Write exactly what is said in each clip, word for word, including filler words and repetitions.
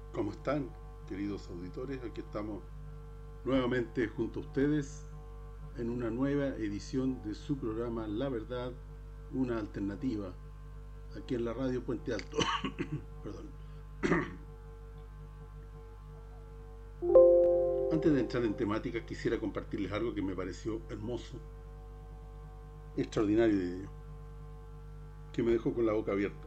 ¿Cómo están, queridos auditores? Aquí estamos nuevamente junto a ustedes en una nueva edición de su programa La Verdad, una alternativa, aquí en la radio Puente Alto. Perdón. Antes de entrar en temática, quisiera compartirles algo que me pareció hermoso, extraordinario de ello, que me dejó con la boca abierta.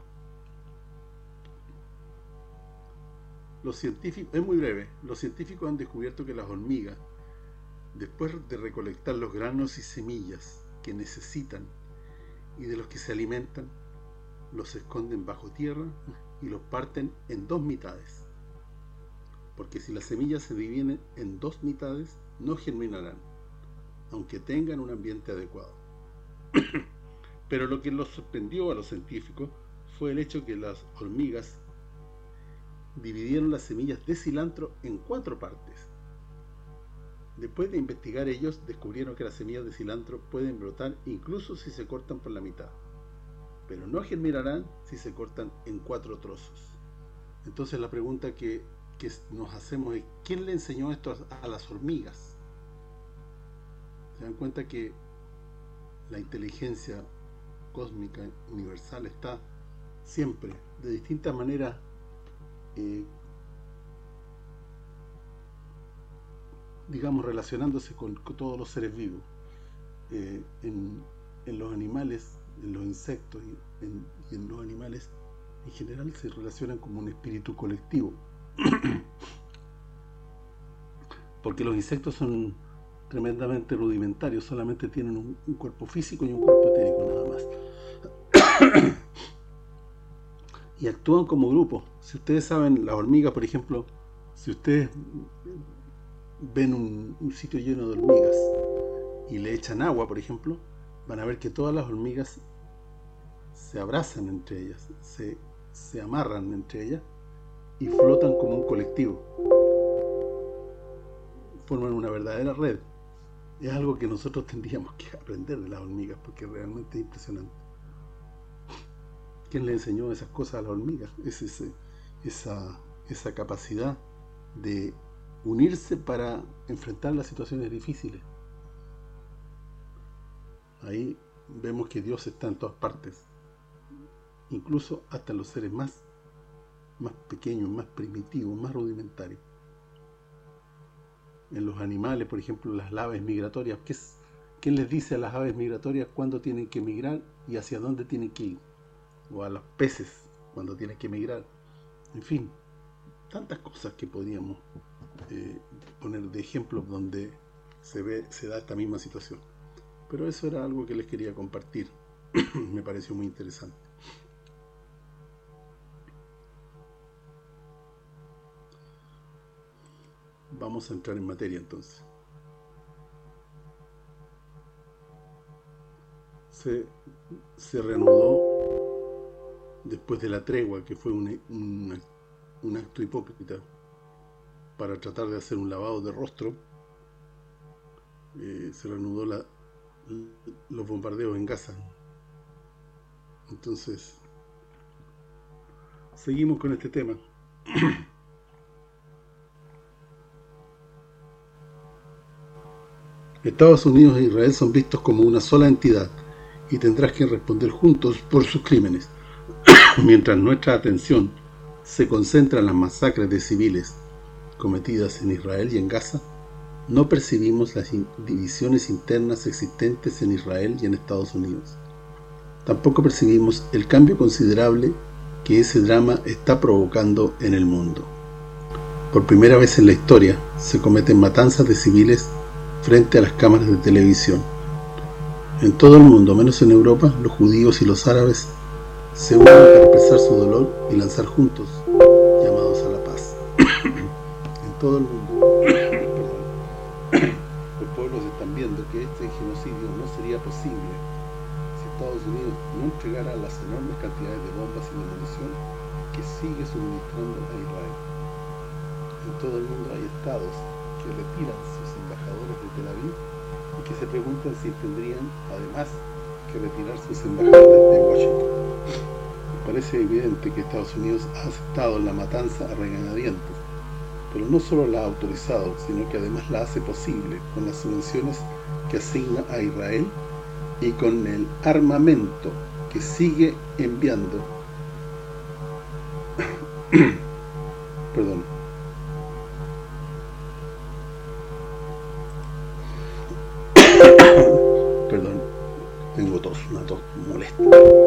Los científicos, es muy breve, los científicos han descubierto que las hormigas, después de recolectar los granos y semillas que necesitan y de los que se alimentan, los esconden bajo tierra y los parten en dos mitades. Porque si las semillas se dividen en dos mitades, no germinarán, aunque tengan un ambiente adecuado. Pero lo que los sorprendió a los científicos fue el hecho que las hormigas dividieron las semillas de cilantro en cuatro partes. Después de investigar, ellos descubrieron que las semillas de cilantro pueden brotar incluso si se cortan por la mitad, pero no germinarán si se cortan en cuatro trozos. Entonces la pregunta que, que nos hacemos es: ¿quién le enseñó esto a, a las hormigas? Se dan cuenta que la inteligencia cósmica universal está siempre, de distintas maneras, Eh, digamos, relacionándose con, con todos los seres vivos, eh, en, en los animales, en los insectos y en, y en los animales en general se relacionan como un espíritu colectivo. Porque los insectos son tremendamente rudimentarios, solamente tienen un, un cuerpo físico y un cuerpo etérico, nada más. Y actúan como grupo. Si ustedes saben, las hormigas, por ejemplo, si ustedes ven un, un sitio lleno de hormigas y le echan agua, por ejemplo, van a ver que todas las hormigas se abrazan entre ellas, se, se amarran entre ellas y flotan como un colectivo. Forman una verdadera red. Es algo que nosotros tendríamos que aprender de las hormigas, porque realmente es impresionante. ¿Quién le enseñó esas cosas a las hormigas? Es ese, esa, esa capacidad de unirse para enfrentar las situaciones difíciles. Ahí vemos que Dios está en todas partes, incluso hasta en los seres más, más pequeños, más primitivos, más rudimentarios. En los animales, por ejemplo, las aves migratorias, ¿qué es, ¿quién les dice a las aves migratorias cuándo tienen que migrar y hacia dónde tienen que ir? O a los peces cuando tienen que emigrar. En fin, tantas cosas que podríamos eh, poner de ejemplos donde se ve, se da esta misma situación. Pero eso era algo que les quería compartir. Me pareció muy interesante. Vamos a entrar en materia entonces. Se, se reanudó después de la tregua, que fue un, un, un acto hipócrita para tratar de hacer un lavado de rostro. Eh, se reanudó la, los bombardeos en Gaza. Entonces seguimos con este tema. Estados Unidos e Israel son vistos como una sola entidad y tendrán que responder juntos por sus crímenes. Mientras nuestra atención se concentra en las masacres de civiles cometidas en Israel y en Gaza, no percibimos las divisiones internas existentes en Israel y en Estados Unidos. Tampoco percibimos el cambio considerable que ese drama está provocando en el mundo. Por primera vez en la historia se cometen matanzas de civiles frente a las cámaras de televisión. En todo el mundo, menos en Europa, los judíos y los árabes se unen para expresar su dolor y lanzar juntos llamados a la paz. En todo el mundo, los pueblos están viendo que este genocidio no sería posible si Estados Unidos no entregara las enormes cantidades de bombas y de munición que sigue suministrando a Israel. En todo el mundo hay estados que retiran sus embajadores de Tel Aviv y que se preguntan si tendrían además que retirar sus embajadores de Washington. Parece evidente que Estados Unidos ha aceptado la matanza a regañadientes, pero no solo la ha autorizado, sino que además la hace posible con las subvenciones que asigna a Israel y con el armamento que sigue enviando. Perdón. Perdón, tengo tos, una tos molesta.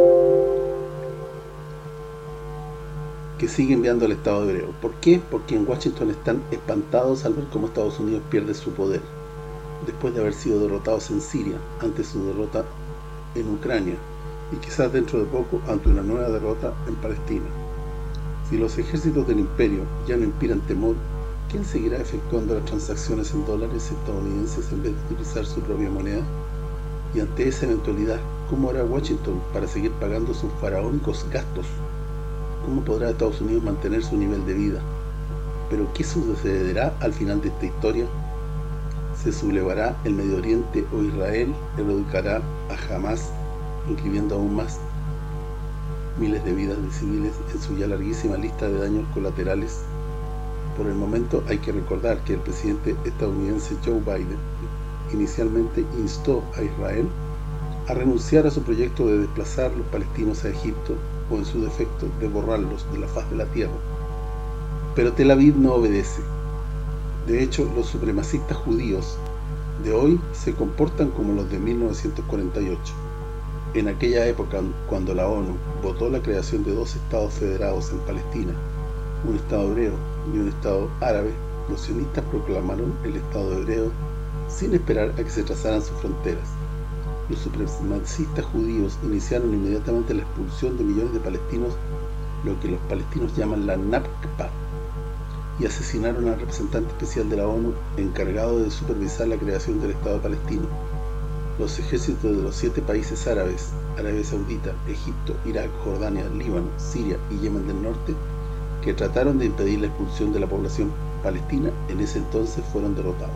Que sigue enviando al Estado hebreo. ¿Por qué? Porque en Washington están espantados al ver cómo Estados Unidos pierde su poder, después de haber sido derrotados en Siria, ante su derrota en Ucrania, y quizás dentro de poco ante una nueva derrota en Palestina. Si los ejércitos del imperio ya no inspiran temor, ¿quién seguirá efectuando las transacciones en dólares estadounidenses en vez de utilizar su propia moneda? Y ante esa eventualidad, ¿cómo hará Washington para seguir pagando sus faraónicos gastos? ¿Cómo podrá Estados Unidos mantener su nivel de vida? ¿Pero qué sucederá al final de esta historia? ¿Se sublevará el Medio Oriente o Israel erradicará a Hamas, incluyendo aún más miles de vidas de civiles en su ya larguísima lista de daños colaterales? Por el momento hay que recordar que el presidente estadounidense Joe Biden inicialmente instó a Israel a renunciar a su proyecto de desplazar los palestinos a Egipto, o en su defecto de borrarlos de la faz de la tierra. Pero Tel Aviv no obedece. De hecho, los supremacistas judíos de hoy se comportan como los de mil novecientos cuarenta y ocho. En aquella época, cuando la ONU votó la creación de dos estados federados en Palestina, un estado hebreo y un estado árabe, los sionistas proclamaron el estado hebreo sin esperar a que se trazaran sus fronteras. Los supremacistas judíos iniciaron inmediatamente la expulsión de millones de palestinos, lo que los palestinos llaman la Nakba, y asesinaron al representante especial de la ONU encargado de supervisar la creación del Estado palestino. Los ejércitos de los siete países árabes, Arabia Saudita, Egipto, Irak, Jordania, Líbano, Siria y Yemen del Norte, que trataron de impedir la expulsión de la población palestina, en ese entonces fueron derrotados.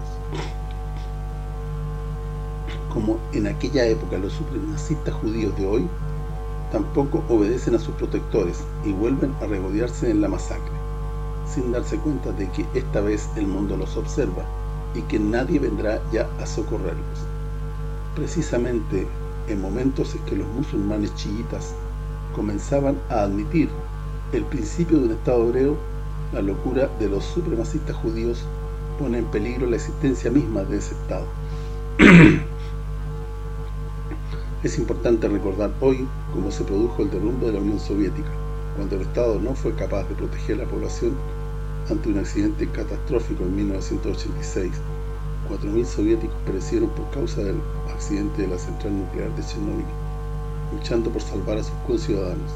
Como en aquella época los supremacistas judíos de hoy tampoco obedecen a sus protectores y vuelven a regodearse en la masacre, sin darse cuenta de que esta vez el mundo los observa y que nadie vendrá ya a socorrerlos. Precisamente en momentos en que los musulmanes chiitas comenzaban a admitir el principio de un Estado hebreo, la locura de los supremacistas judíos pone en peligro la existencia misma de ese Estado. Es importante recordar hoy cómo se produjo el derrumbe de la Unión Soviética, cuando el Estado no fue capaz de proteger a la población ante un accidente catastrófico en mil novecientos ochenta y seis. cuatro mil soviéticos perecieron por causa del accidente de la central nuclear de Chernobyl, luchando por salvar a sus conciudadanos.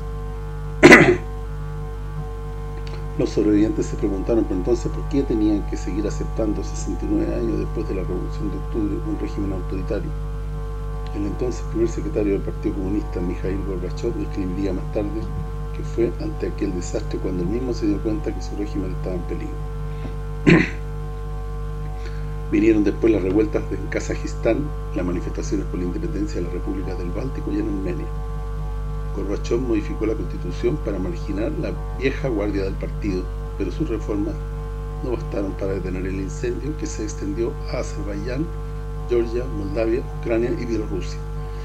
Los sobrevivientes se preguntaron por entonces por qué tenían que seguir aceptando sesenta y nueve años después de la Revolución de Octubre un régimen autoritario. El entonces primer secretario del Partido Comunista, Mikhail Gorbachev, escribiría más tarde que fue ante aquel desastre cuando él mismo se dio cuenta que su régimen estaba en peligro. Vinieron después las revueltas en Kazajistán, las manifestaciones por la independencia de las repúblicas del Báltico y en Armenia. Gorbachev modificó la Constitución para marginar la vieja guardia del partido, pero sus reformas no bastaron para detener el incendio que se extendió a Azerbaiyán, Georgia, Moldavia, Ucrania y Bielorrusia.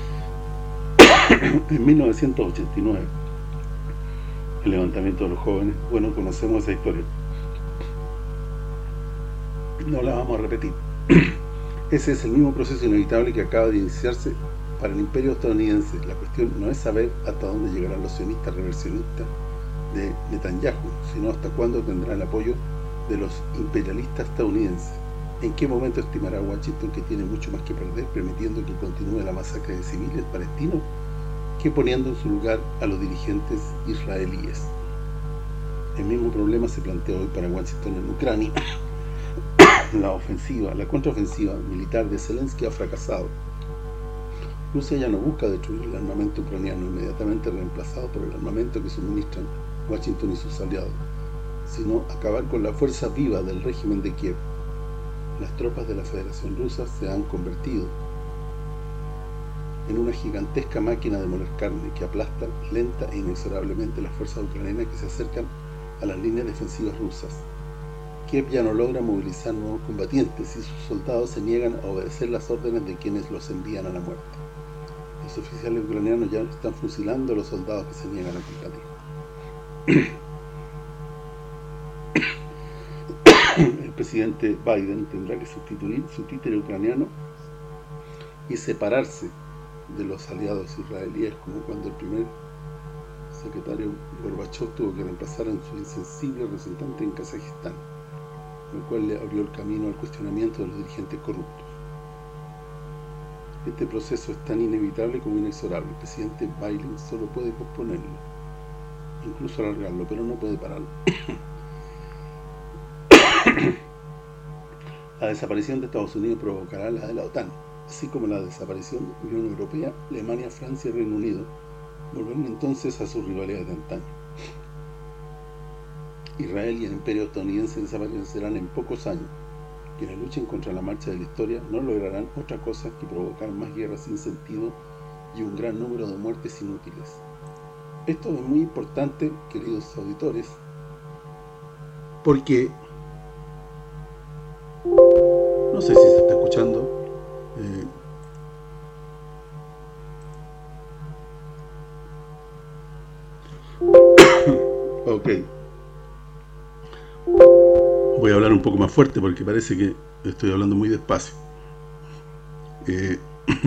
En mil novecientos ochenta y nueve, el levantamiento de los jóvenes, bueno, conocemos esa historia. No la vamos a repetir. Ese es el mismo proceso inevitable que acaba de iniciarse para el imperio estadounidense. La cuestión no es saber hasta dónde llegarán los sionistas reversionistas de Netanyahu, sino hasta cuándo tendrá el apoyo de los imperialistas estadounidenses. ¿En qué momento estimará Washington que tiene mucho más que perder, permitiendo que continúe la masacre de civiles palestinos, que poniendo en su lugar a los dirigentes israelíes? El mismo problema se plantea hoy para Washington en Ucrania. La ofensiva, la contraofensiva militar de Zelensky ha fracasado. Rusia ya no busca destruir el armamento ucraniano, inmediatamente reemplazado por el armamento que suministran Washington y sus aliados, sino acabar con la fuerza viva del régimen de Kiev. Las tropas de la Federación Rusa se han convertido en una gigantesca máquina de moler carne que aplasta lenta e inexorablemente las fuerzas ucranianas que se acercan a las líneas defensivas rusas. Kiev ya no logra movilizar nuevos combatientes y sus soldados se niegan a obedecer las órdenes de quienes los envían a la muerte. Los oficiales ucranianos ya están fusilando a los soldados que se niegan a combatir. El presidente Biden tendrá que sustituir su títere ucraniano y separarse de los aliados israelíes, como cuando el primer secretario Gorbachev tuvo que reemplazar a su insensible representante en Kazajistán, lo cual le abrió el camino al cuestionamiento de los dirigentes corruptos. Este proceso es tan inevitable como inexorable. El presidente Biden solo puede posponerlo, incluso alargarlo, pero no puede pararlo. La desaparición de Estados Unidos provocará la de la OTAN, así como la desaparición de la Unión Europea, Alemania, Francia y Reino Unido, volverán entonces a sus rivalidades de antaño. Israel y el imperio estadounidense desaparecerán en pocos años. Quienes luchen contra la marcha de la historia no lograrán otra cosa que provocar más guerras sin sentido y un gran número de muertes inútiles. Esto es muy importante, queridos auditores, porque no sé si se está escuchando. Eh, ok. Voy a hablar un poco más fuerte porque parece que estoy hablando muy despacio. Eh,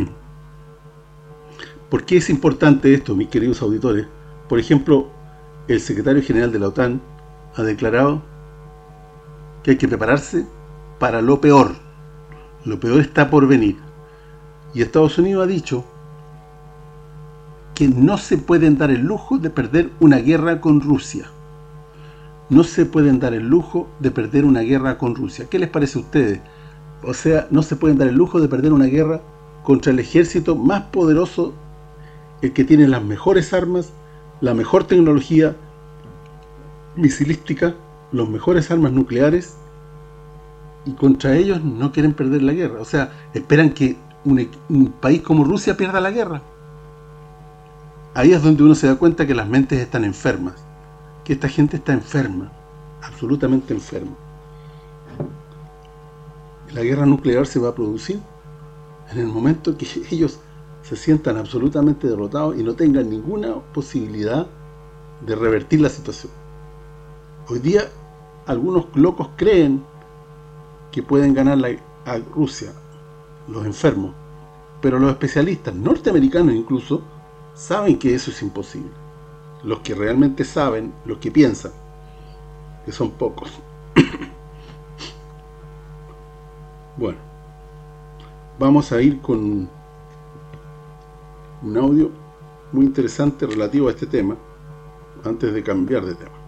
¿Por qué es importante esto, mis queridos auditores? Por ejemplo, el secretario general de la OTAN ha declarado que hay que prepararse para lo peor. Lo peor está por venir. Y Estados Unidos ha dicho que no se pueden dar el lujo de perder una guerra con Rusia. No se pueden dar el lujo de perder una guerra con Rusia. ¿Qué les parece a ustedes? O sea, no se pueden dar el lujo de perder una guerra contra el ejército más poderoso, el que tiene las mejores armas, la mejor tecnología misilística, las mejores armas nucleares, y contra ellos no quieren perder la guerra. O sea, esperan que un, un país como Rusia pierda la guerra. Ahí es donde uno se da cuenta que las mentes están enfermas, que esta gente está enferma, absolutamente enferma. La guerra nuclear se va a producir en el momento que ellos se sientan absolutamente derrotados y no tengan ninguna posibilidad de revertir la situación. Hoy día algunos locos creen que pueden ganar la, a Rusia, los enfermos, pero los especialistas norteamericanos incluso saben que eso es imposible. Los que realmente saben, los que piensan, que son pocos. Bueno, vamos a ir con un audio muy interesante relativo a este tema, antes de cambiar de tema.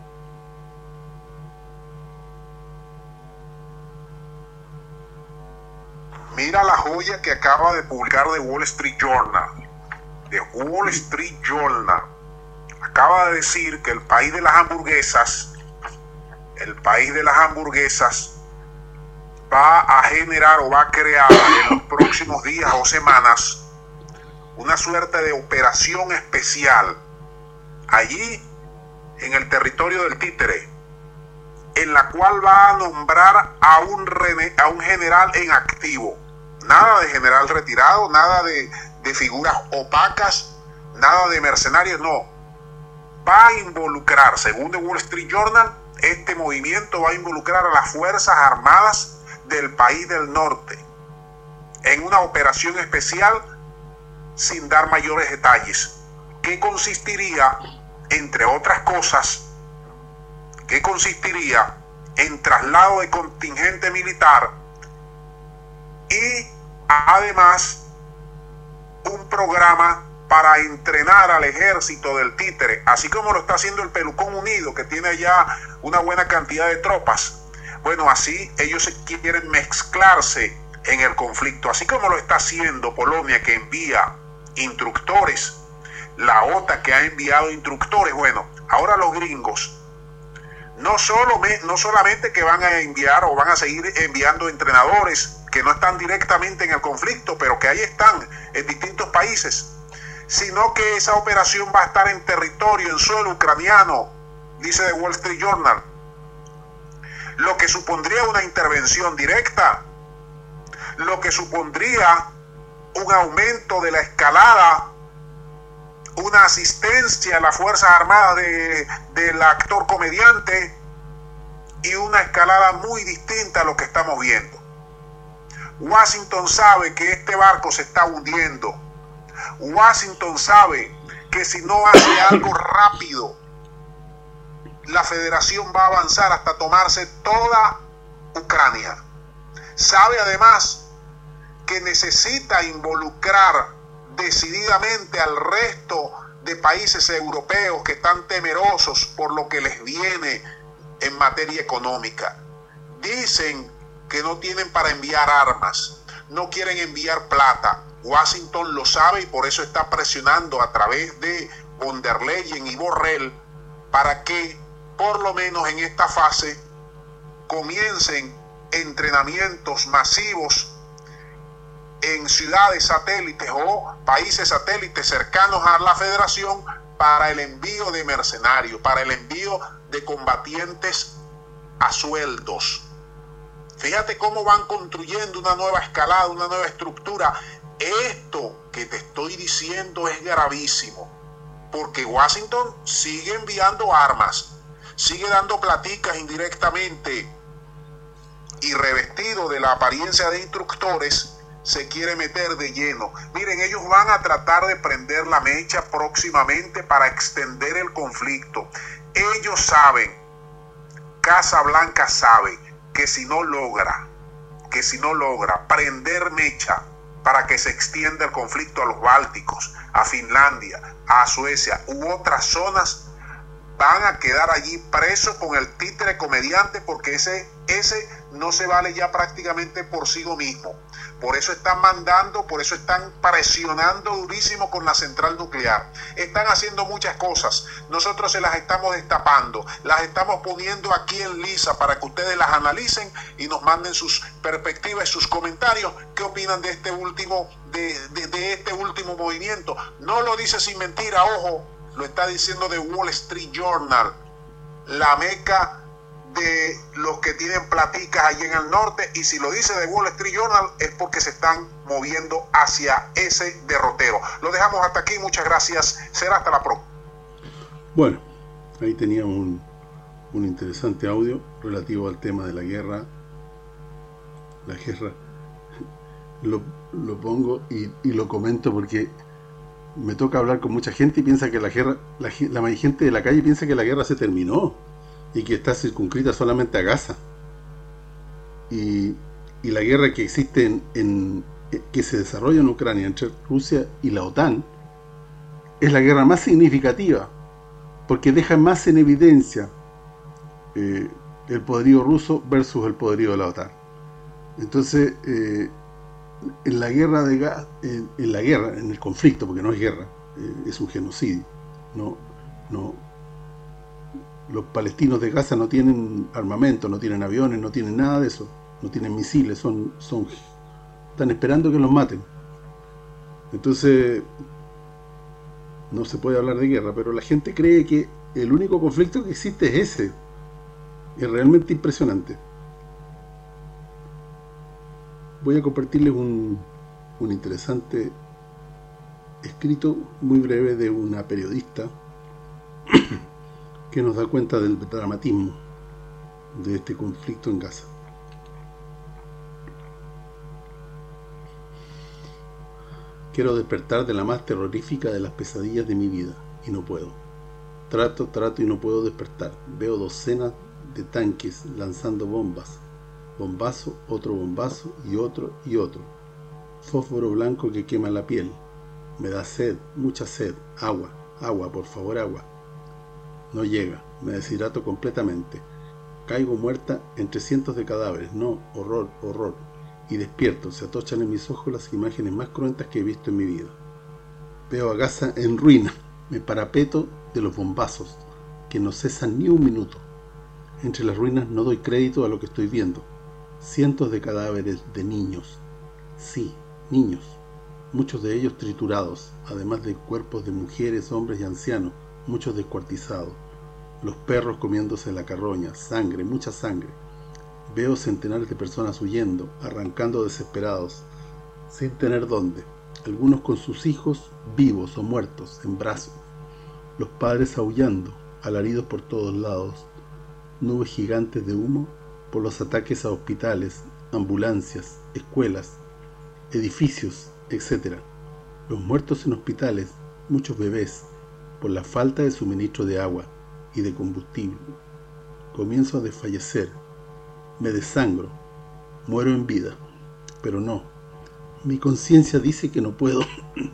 Mira la joya que acaba de publicar The Wall Street Journal. The Wall Street Journal acaba de decir que el país de las hamburguesas, el país de las hamburguesas va a generar o va a crear en los próximos días o semanas una suerte de operación especial allí en el territorio del títere, en la cual va a nombrar a un, rene, a un general en activo. Nada de general retirado, nada de, de figuras opacas, nada de mercenarios, no. Va a involucrar, según The Wall Street Journal, este movimiento va a involucrar a las Fuerzas Armadas del país del norte en una operación especial sin dar mayores detalles, que consistiría, entre otras cosas, que consistiría en traslado de contingente militar y además un programa para entrenar al ejército del títere, así como lo está haciendo el Pelucón Unido, que tiene ya una buena cantidad de tropas. Bueno, así ellos quieren mezclarse en el conflicto, así como lo está haciendo Polonia, que envía instructores, la OTAN, que ha enviado instructores. Bueno, ahora los gringos No, solo, no solamente que van a enviar o van a seguir enviando entrenadores que no están directamente en el conflicto, pero que ahí están en distintos países, sino que esa operación va a estar en territorio, en suelo ucraniano, dice The Wall Street Journal, lo que supondría una intervención directa, lo que supondría un aumento de la escalada, una asistencia a las Fuerzas Armadas de, del actor comediante y una escalada muy distinta a lo que estamos viendo. Washington sabe que este barco se está hundiendo. Washington sabe que si no hace algo rápido, la federación va a avanzar hasta tomarse toda Ucrania. Sabe además que necesita involucrar decididamente al resto de países europeos que están temerosos por lo que les viene en materia económica. Dicen que no tienen para enviar armas, no quieren enviar plata. Washington lo sabe y por eso está presionando a través de von der Leyen y Borrell para que por lo menos en esta fase comiencen entrenamientos masivos en ciudades satélites o países satélites cercanos a la federación para el envío de mercenarios, para el envío de combatientes a sueldos. Fíjate cómo van construyendo una nueva escalada, una nueva estructura. Esto que te estoy diciendo es gravísimo, porque Washington sigue enviando armas, sigue dando platicas indirectamente y revestido de la apariencia de instructores, se quiere meter de lleno. Miren, ellos van a tratar de prender la mecha próximamente para extender el conflicto. Ellos saben, Casa Blanca sabe, que si no logra, que si no logra prender mecha para que se extienda el conflicto a los Bálticos, a Finlandia, a Suecia u otras zonas, van a quedar allí presos con el títere comediante, porque ese, ese no se vale ya prácticamente por sí mismo. Por eso están mandando, por eso están presionando durísimo con la central nuclear. Están haciendo muchas cosas. Nosotros se las estamos destapando, las estamos poniendo aquí en lisa para que ustedes las analicen y nos manden sus perspectivas y sus comentarios. ¿Qué opinan de este último, de, de, de este último movimiento? No lo dice sin mentira, ojo, lo está diciendo The Wall Street Journal, la meca de los que tienen platicas allí en el norte, y si lo dice The Wall Street Journal es porque se están moviendo hacia ese derrotero. Lo dejamos hasta aquí, muchas gracias, será hasta la próxima. Bueno, ahí teníamos un, un interesante audio relativo al tema de la guerra. La guerra lo, lo pongo y, y lo comento porque me toca hablar con mucha gente y piensa que la guerra, la, la gente de la calle piensa que la guerra se terminó y que está circunscrita solamente a Gaza. Y, y la guerra que existe en, en que se desarrolla en Ucrania entre Rusia y la OTAN es la guerra más significativa, porque deja más en evidencia eh, el poderío ruso versus el poderío de la OTAN. Entonces, eh, en la guerra de Gaza, en, en la guerra, en el conflicto, porque no es guerra, eh, es un genocidio. No, no. Los palestinos de Gaza no tienen armamento, no tienen aviones, no tienen nada de eso, no tienen misiles, son, son, están esperando que los maten. Entonces, no se puede hablar de guerra, pero la gente cree que el único conflicto que existe es ese. Es realmente impresionante. Voy a compartirles un, un interesante escrito muy breve de una periodista que nos da cuenta del dramatismo de este conflicto en Gaza. Quiero despertar de la más terrorífica de las pesadillas de mi vida, y no puedo. Trato, trato y no puedo despertar. Veo docenas de tanques lanzando bombas. Bombazo, otro bombazo, y otro, y otro. Fósforo blanco que quema la piel. Me da sed, mucha sed. Agua, agua, por favor, agua. No llega, me deshidrato completamente. Caigo muerta entre cientos de cadáveres. No, horror, horror. Y despierto, se atochan en mis ojos las imágenes más cruentas que he visto en mi vida. Veo a Gaza en ruina. Me parapeto de los bombazos, que no cesan ni un minuto. Entre las ruinas no doy crédito a lo que estoy viendo. Cientos de cadáveres de niños. Sí, niños. Muchos de ellos triturados, además de cuerpos de mujeres, hombres y ancianos, muchos descuartizados. Los perros comiéndose la carroña, sangre, mucha sangre. Veo centenares de personas huyendo, arrancando desesperados, sin tener dónde. Algunos con sus hijos vivos o muertos, en brazos. Los padres aullando, alaridos por todos lados. Nubes gigantes de humo por los ataques a hospitales, ambulancias, escuelas, edificios, etcétera. Los muertos en hospitales, muchos bebés, por la falta de suministro de agua y de combustible. Comienzo a desfallecer, me desangro, muero en vida, pero no. Mi conciencia dice que no puedo,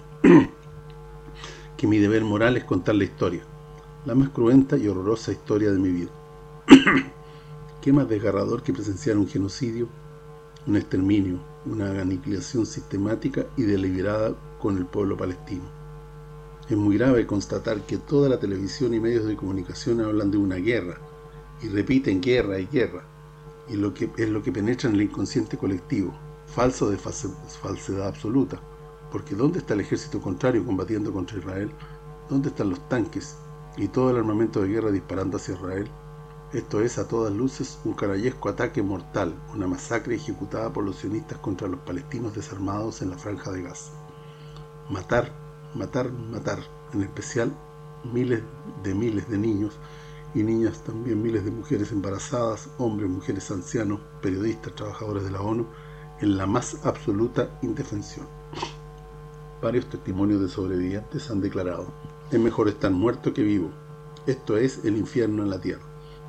que mi deber moral es contar la historia, la más cruenta y horrorosa historia de mi vida. ¿Qué más desgarrador que presenciar un genocidio, un exterminio, una aniquilación sistemática y deliberada con el pueblo palestino? Es muy grave constatar que toda la televisión y medios de comunicación hablan de una guerra, y repiten guerra y guerra, y lo que es lo que penetra en el inconsciente colectivo, falso de falsedad absoluta, porque ¿dónde está el ejército contrario combatiendo contra Israel? ¿Dónde están los tanques y todo el armamento de guerra disparando hacia Israel? Esto es, a todas luces, un canallesco ataque mortal, una masacre ejecutada por los sionistas contra los palestinos desarmados en la Franja de Gaza. Matar, matar, matar, en especial miles de miles de niños y niñas, también miles de mujeres embarazadas, hombres, mujeres ancianos, periodistas, trabajadores de la ONU, en la más absoluta indefensión. Varios testimonios de sobrevivientes han declarado: es mejor estar muerto que vivo. Esto es el infierno en la tierra.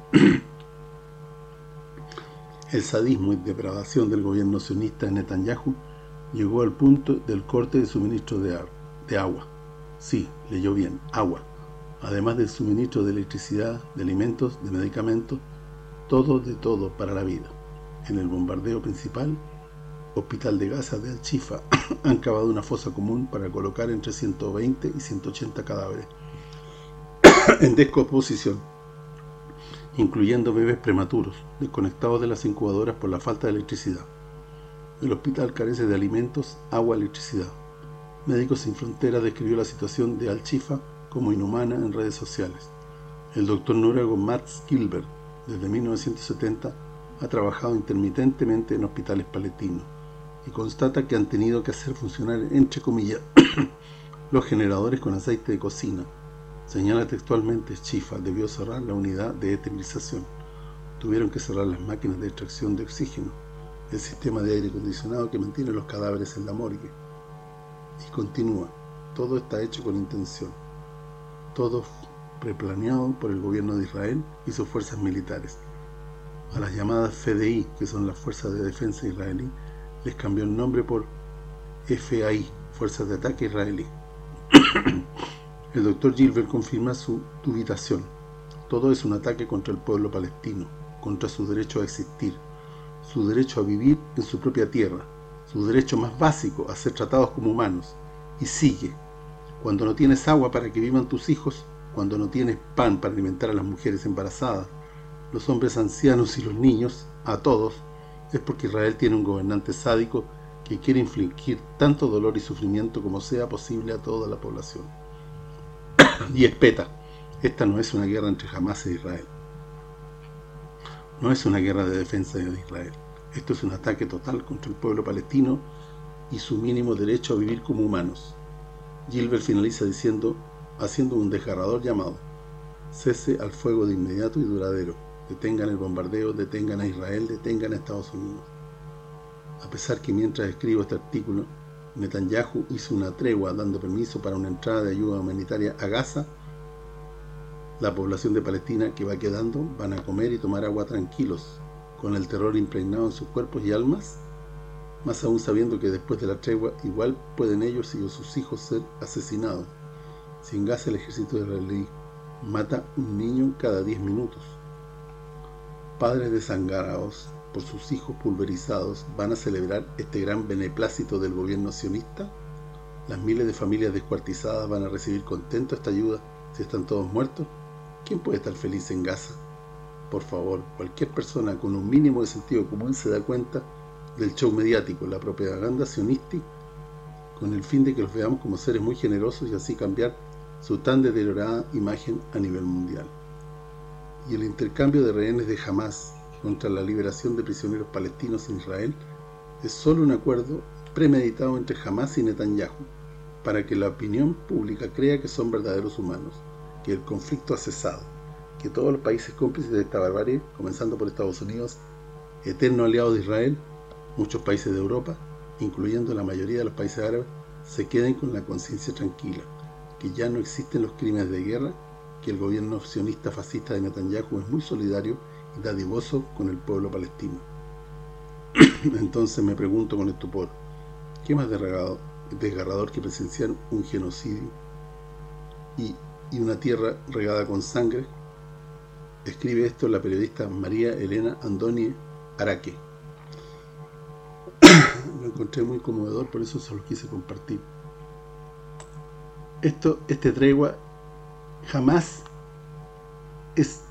El sadismo y depravación del gobierno sionista de Netanyahu llegó al punto del corte de suministro de, de agua. Sí, leyó bien, agua. Además del suministro de electricidad, de alimentos, de medicamentos, todo de todo para la vida. En el bombardeo principal, Hospital de Gaza de Al-Shifa han cavado una fosa común para colocar entre ciento veinte y ciento ochenta cadáveres en descomposición, incluyendo bebés prematuros, desconectados de las incubadoras por la falta de electricidad. El hospital carece de alimentos, agua y electricidad. Médicos Sin Fronteras describió la situación de Al-Shifa como inhumana en redes sociales. El doctor noruego Mats Gilbert, desde mil novecientos setenta, ha trabajado intermitentemente en hospitales palestinos y constata que han tenido que hacer funcionar, entre comillas, los generadores con aceite de cocina. Señala textualmente: Shifa debió cerrar la unidad de esterilización. Tuvieron que cerrar las máquinas de extracción de oxígeno, el sistema de aire acondicionado que mantiene los cadáveres en la morgue. Y continúa: todo está hecho con intención. Todo preplaneado por el gobierno de Israel y sus fuerzas militares. A las llamadas F D I, que son las Fuerzas de Defensa Israelí, les cambió el nombre por F A I, Fuerzas de Ataque Israelí. El doctor Gilbert confirma su dubitación. Todo es un ataque contra el pueblo palestino, contra su derecho a existir, su derecho a vivir en su propia tierra, su derecho más básico a ser tratados como humanos. Y sigue: cuando no tienes agua para que vivan tus hijos, cuando no tienes pan para alimentar a las mujeres embarazadas, los hombres ancianos y los niños, a todos, es porque Israel tiene un gobernante sádico que quiere infligir tanto dolor y sufrimiento como sea posible a toda la población. Y espeta: esta no es una guerra entre Hamás e Israel. No es una guerra de defensa de Israel. Esto es un ataque total contra el pueblo palestino y su mínimo derecho a vivir como humanos. Gilbert finaliza diciendo, haciendo un desgarrador llamado: cese al fuego de inmediato y duradero. Detengan el bombardeo, detengan a Israel, detengan a Estados Unidos. A pesar que mientras escribo este artículo, Netanyahu hizo una tregua dando permiso para una entrada de ayuda humanitaria a Gaza, la población de Palestina que va quedando van a comer y tomar agua tranquilos, con el terror impregnado en sus cuerpos y almas, más aún sabiendo que después de la tregua igual pueden ellos y sus hijos ser asesinados. Si en Gaza el ejército israelí mata un niño cada diez minutos, padres desangrados por sus hijos pulverizados van a celebrar este gran beneplácito del gobierno sionista. Las miles de familias descuartizadas van a recibir contento esta ayuda si están todos muertos. ¿Quién puede estar feliz en Gaza? por favor, cualquier persona con un mínimo de sentido común se da cuenta del show mediático, la propaganda sionista, con el fin de que los veamos como seres muy generosos y así cambiar su tan deteriorada imagen a nivel mundial. Y el intercambio de rehenes de Hamás contra la liberación de prisioneros palestinos en Israel es solo un acuerdo premeditado entre Hamás y Netanyahu, para que la opinión pública crea que son verdaderos humanos, que el conflicto ha cesado, que todos los países cómplices de esta barbarie, comenzando por Estados Unidos, eterno aliado de Israel, muchos países de Europa, incluyendo la mayoría de los países árabes, se queden con la conciencia tranquila, que ya no existen los crímenes de guerra, que el gobierno sionista fascista de Netanyahu es muy solidario y dadivoso con el pueblo palestino. Entonces me pregunto con estupor, ¿qué más desgarrador que presenciar un genocidio y, y una tierra regada con sangre? Escribe esto la periodista María Elena Andoni Araque. Lo encontré muy conmovedor, por eso se lo quise compartir. Esto, este tregua jamás es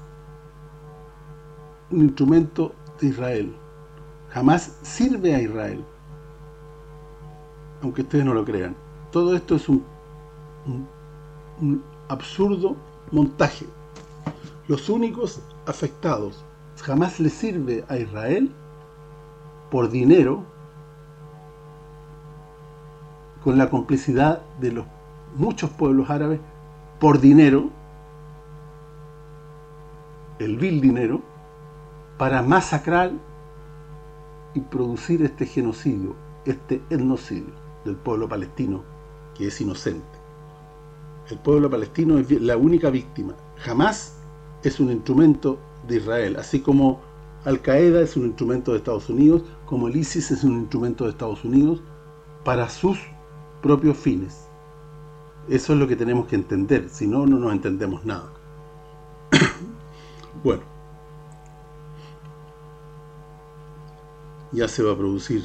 un instrumento de Israel. Jamás sirve a Israel. Aunque ustedes no lo crean. Todo esto es un, un, un absurdo montaje. Los únicos afectados jamás le sirve a Israel por dinero, con la complicidad de los muchos pueblos árabes, por dinero, el vil dinero, para masacrar y producir este genocidio, este etnocidio del pueblo palestino, que es inocente. El pueblo palestino es la única víctima. Jamás es un instrumento de Israel, así como Al-Qaeda es un instrumento de Estados Unidos, como el ISIS es un instrumento de Estados Unidos para sus propios fines. Eso es lo que tenemos que entender, si no, no nos entendemos nada. Bueno, ya se va a producir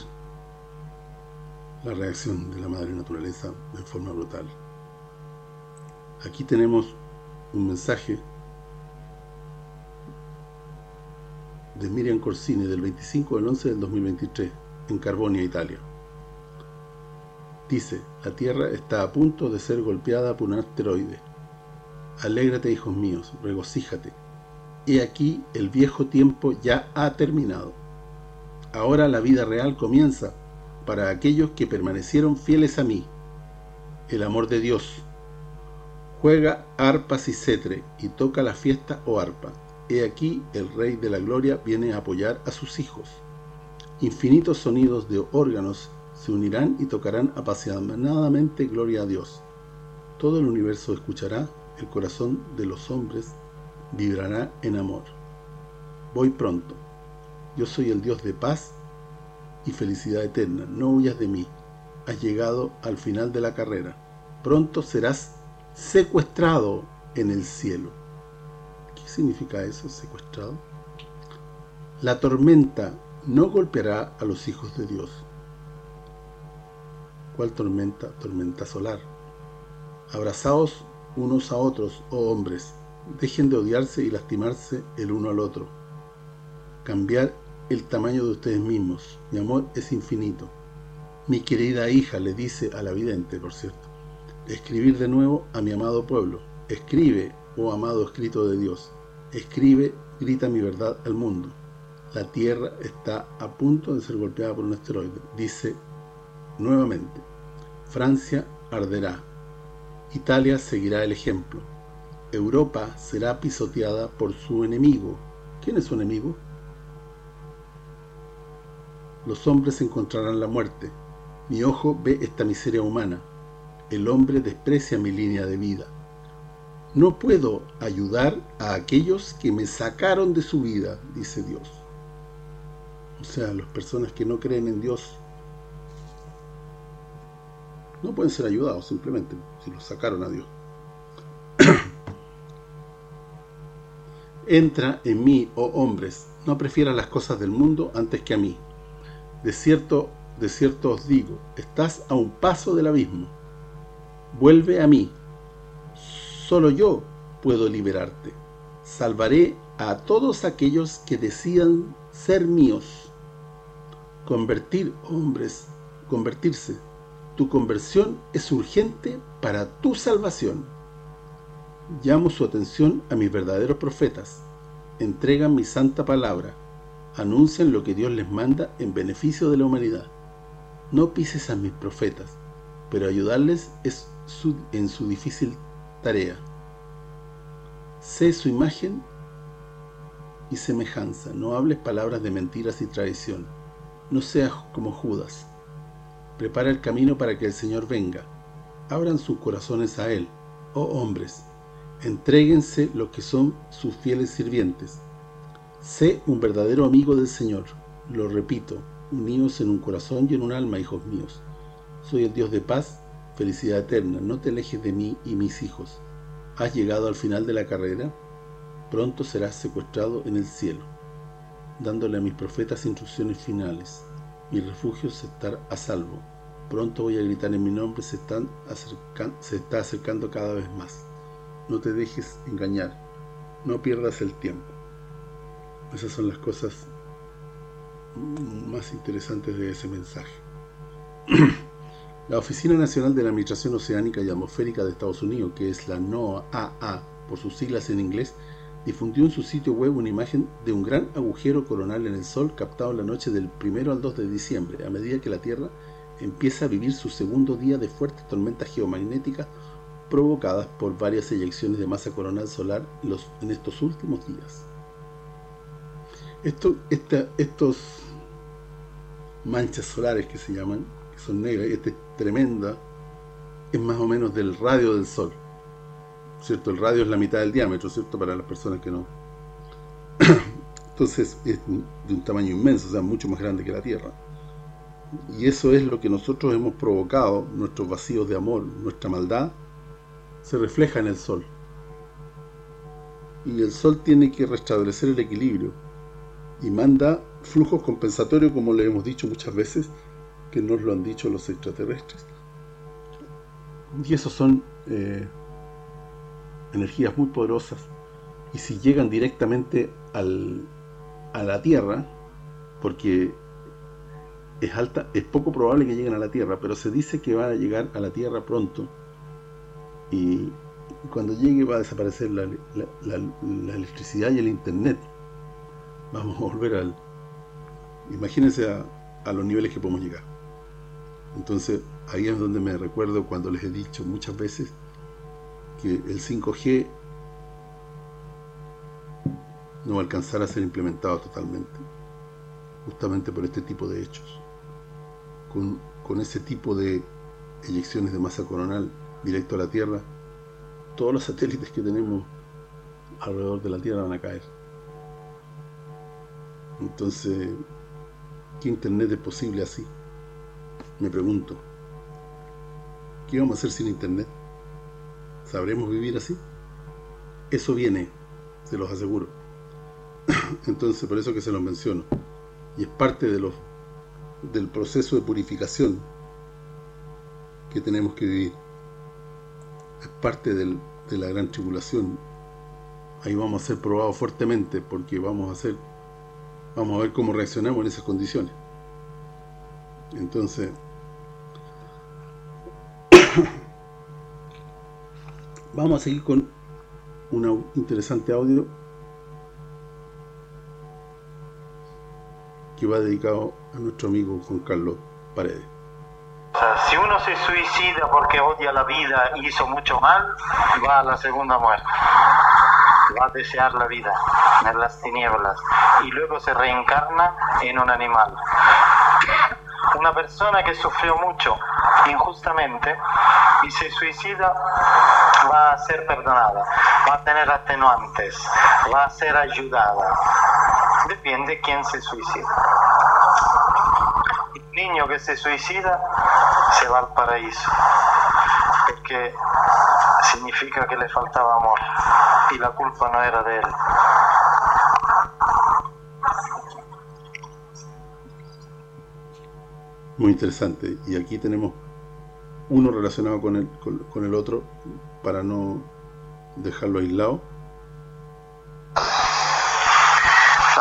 la reacción de la madre naturaleza en forma brutal. Aquí tenemos un mensaje de Miriam Corsini del veinticinco del once del dos mil veintitrés en Carbonia, Italia. Dice: la Tierra está a punto de ser golpeada por un asteroide. Alégrate, hijos míos, regocíjate. He aquí el viejo tiempo ya ha terminado. Ahora la vida real comienza para aquellos que permanecieron fieles a mí. El amor de Dios. Juega arpas y cetre y toca la fiesta o arpa. He aquí el Rey de la Gloria viene a apoyar a sus hijos. Infinitos sonidos de órganos se unirán y tocarán apasionadamente gloria a Dios. Todo el universo escuchará, el corazón de los hombres vibrará en amor. Voy pronto. Yo soy el Dios de paz y felicidad eterna. No huyas de mí. Has llegado al final de la carrera. Pronto serás secuestrado en el cielo. ¿Qué significa eso, secuestrado? La tormenta no golpeará a los hijos de Dios. ¿Cuál tormenta? Tormenta solar. Abrazaos unos a otros, oh hombres. Dejen de odiarse y lastimarse el uno al otro. Cambiar el tamaño de ustedes mismos. Mi amor es infinito. Mi querida hija, le dice a la vidente, por cierto. Escribir de nuevo a mi amado pueblo. Escribe, oh amado escrito de Dios. Escribe, grita mi verdad al mundo. La Tierra está a punto de ser golpeada por un asteroide. Dice nuevamente. Francia arderá. Italia seguirá el ejemplo. Europa será pisoteada por su enemigo. ¿Quién es su enemigo? Los hombres encontrarán la muerte. Mi ojo ve esta miseria humana. El hombre desprecia mi línea de vida. No puedo ayudar a aquellos que me sacaron de su vida, dice Dios. O sea, las personas que no creen en Dios no pueden ser ayudados simplemente, si los sacaron a Dios. Entra en mí, oh hombres, no prefieras las cosas del mundo antes que a mí. De cierto, de cierto os digo, estás a un paso del abismo. Vuelve a mí. Solo yo puedo liberarte. Salvaré a todos aquellos que decían ser míos. Convertir, hombres, convertirse. Tu conversión es urgente para tu salvación. Llamo su atención a mis verdaderos profetas. Entregan mi santa palabra. Anuncian lo que Dios les manda en beneficio de la humanidad. No pises a mis profetas, pero ayudarles es su, en su difícil tarea. Sé su imagen y semejanza. No hables palabras de mentiras y traición. No seas como Judas. Prepara el camino para que el Señor venga. Abran sus corazones a Él, oh hombres. Entréguense los que son sus fieles sirvientes. Sé un verdadero amigo del Señor. Lo repito, unidos en un corazón y en un alma, hijos míos. Soy el Dios de paz, felicidad eterna. No te alejes de mí y mis hijos. ¿Has llegado al final de la carrera? Pronto serás secuestrado en el cielo, dándole a mis profetas instrucciones finales. Mi refugio es estar a salvo. Pronto voy a gritar en mi nombre, se, están acercan, se está acercando cada vez más. No te dejes engañar, no pierdas el tiempo. Esas son las cosas más interesantes de ese mensaje. La Oficina Nacional de la Administración Oceánica y Atmosférica de Estados Unidos, que es la NOAA por sus siglas en inglés, difundió en su sitio web una imagen de un gran agujero coronal en el Sol captado en la noche del primero al dos de diciembre, a medida que la Tierra empieza a vivir su segundo día de fuertes tormentas geomagnéticas provocadas por varias eyecciones de masa coronal solar en, los, en estos últimos días. Esto, esta, estos manchas solares que se llaman, que son negras, esta es tremenda, es más o menos del radio del Sol, ¿cierto? El radio es la mitad del diámetro, ¿cierto? Para las personas que no. Entonces es de un tamaño inmenso, o sea, mucho más grande que la Tierra. Y eso es lo que nosotros hemos provocado, nuestros vacíos de amor, nuestra maldad, se refleja en el Sol. Y el Sol tiene que restablecer el equilibrio y manda flujos compensatorios, como le hemos dicho muchas veces, que nos lo han dicho los extraterrestres. Y esos son eh, energías muy poderosas, y si llegan directamente al, a la Tierra, porque es alta, es poco probable que lleguen a la Tierra, pero se dice que van a llegar a la Tierra pronto, y cuando llegue va a desaparecer la, la, la, la electricidad y el internet. Vamos a volver al... Imagínense a, a los niveles que podemos llegar. Entonces, ahí es donde me recuerdo cuando les he dicho muchas veces que el cinco G no va a alcanzar a ser implementado totalmente, justamente por este tipo de hechos. Con, con ese tipo de eyecciones de masa coronal directo a la Tierra, todos los satélites que tenemos alrededor de la Tierra van a caer. Entonces, ¿qué internet es posible así? Me pregunto, ¿qué vamos a hacer sin internet? ¿Sabremos vivir así? Eso viene, se los aseguro. Entonces, por eso que se los menciono. Y es parte de los del proceso de purificación que tenemos que vivir. Es parte del, de la gran tribulación. Ahí vamos a ser probados fuertemente, porque vamos a hacer vamos a ver cómo reaccionamos en esas condiciones. Entonces, vamos a seguir con un interesante audio que va dedicado a nuestro amigo Juan Carlos Paredes. O sea, si uno se suicida porque odia la vida y hizo mucho mal, va a la segunda muerte, va a desear la vida en las tinieblas y luego se reencarna en un animal. Una persona que sufrió mucho injustamente y se suicida va a ser perdonada, va a tener atenuantes, va a ser ayudada. Depende de quién se suicida. El niño que se suicida se va al paraíso, porque significa que le faltaba amor y la culpa no era de él. Muy interesante. Y aquí tenemos uno relacionado con el, con, con el otro para no dejarlo aislado.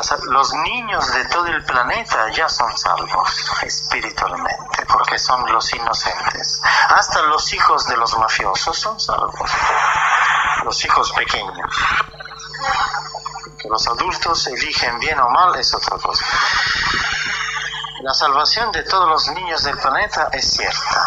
las, los niños de todo el planeta ya son salvos espiritualmente, porque son los inocentes. Hasta los hijos de los mafiosos son salvos, los hijos pequeños. Que los adultos eligen bien o mal es otra cosa. La salvación de todos los niños del planeta es cierta,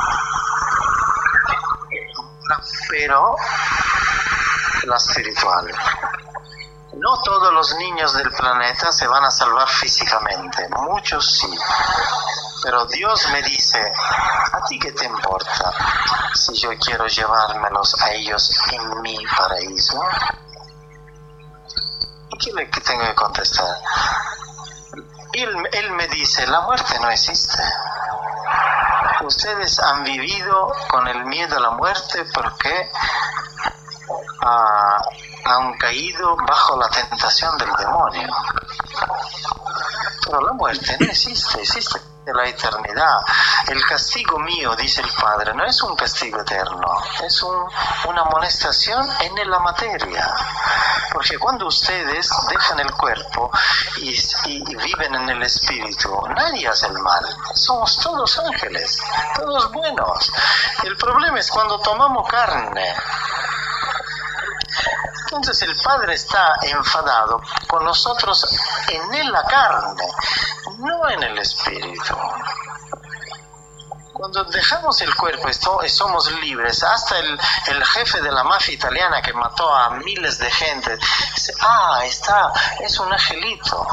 pero la espiritual. No todos los niños del planeta se van a salvar físicamente, muchos sí. Pero Dios me dice, ¿a ti qué te importa si yo quiero llevármelos a ellos en mi paraíso? ¿Y qué le tengo que contestar? Él, él me dice, la muerte no existe. Ustedes han vivido con el miedo a la muerte porque ah, han caído bajo la tentación del demonio. Pero la muerte no existe, existe la eternidad. El castigo mío, dice el Padre, no es un castigo eterno, es un, una amonestación en la materia. Porque cuando ustedes dejan el cuerpo y, y viven en el espíritu, nadie hace el mal. Somos todos ángeles, todos buenos. El problema es cuando tomamos carne. Entonces el Padre está enfadado con nosotros en la carne, no en el espíritu. Cuando dejamos el cuerpo esto, somos libres. Hasta el, el jefe de la mafia italiana que mató a miles de gente dice, ah, está, es un angelito.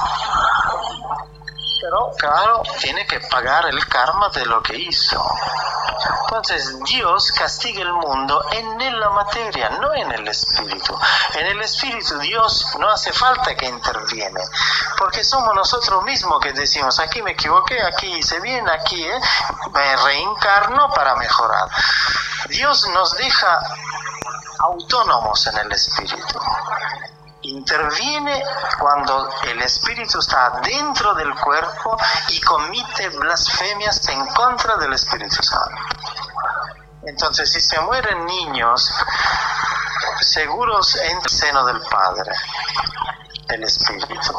Pero claro, tiene que pagar el karma de lo que hizo. Entonces Dios castiga el mundo en la materia, no en el espíritu. En el espíritu Dios no hace falta que interviene, porque somos nosotros mismos que decimos, aquí me equivoqué, aquí hice bien, aquí eh, me reencarno para mejorar. Dios nos deja autónomos en el espíritu. Interviene cuando el espíritu está dentro del cuerpo y comete blasfemias en contra del Espíritu Santo. Entonces, si se mueren niños, seguros en el seno del Padre, el Espíritu.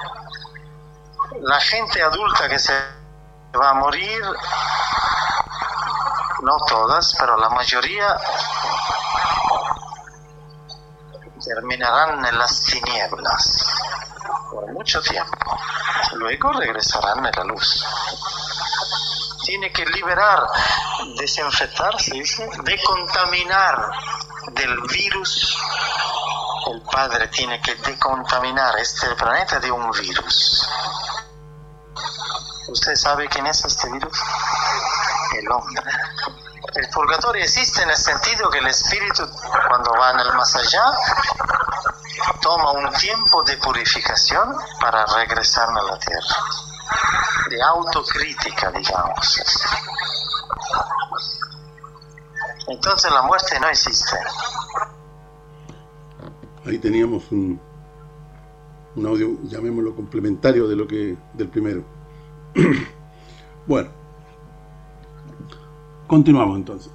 La gente adulta que se va a morir, no todas, pero la mayoría, terminarán en las tinieblas por mucho tiempo, luego regresarán a la luz. Tiene que liberar, desinfectarse, ¿sí? Decontaminar del virus. El Padre tiene que decontaminar este planeta de un virus. ¿Usted sabe quién es este virus? El hombre. El purgatorio existe en el sentido que el espíritu, cuando va en el más allá, toma un tiempo de purificación para regresar a la tierra, de autocrítica, digamos. Entonces la muerte no existe. Ahí teníamos un, un audio, llamémoslo complementario de lo que del primero. Bueno, continuamos entonces.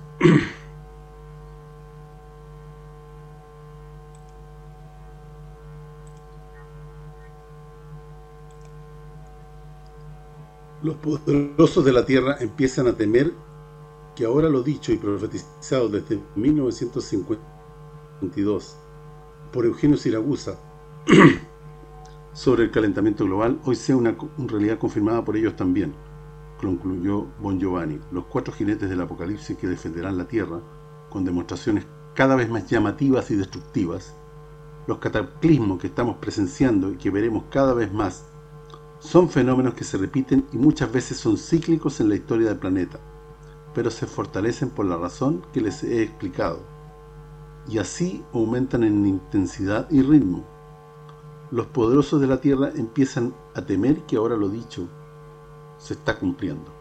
Los poderosos de la tierra empiezan a temer que ahora lo dicho y profetizado desde mil novecientos cincuenta y dos por Eugenio Siragusa sobre el calentamiento global hoy sea una, una realidad confirmada por ellos también, concluyó Bon Giovanni. Los cuatro jinetes del apocalipsis que defenderán la tierra con demostraciones cada vez más llamativas y destructivas, los cataclismos que estamos presenciando y que veremos cada vez más, son fenómenos que se repiten y muchas veces son cíclicos en la historia del planeta, pero se fortalecen por la razón que les he explicado, y así aumentan en intensidad y ritmo. Los poderosos de la tierra empiezan a temer que ahora lo dicho se está cumpliendo.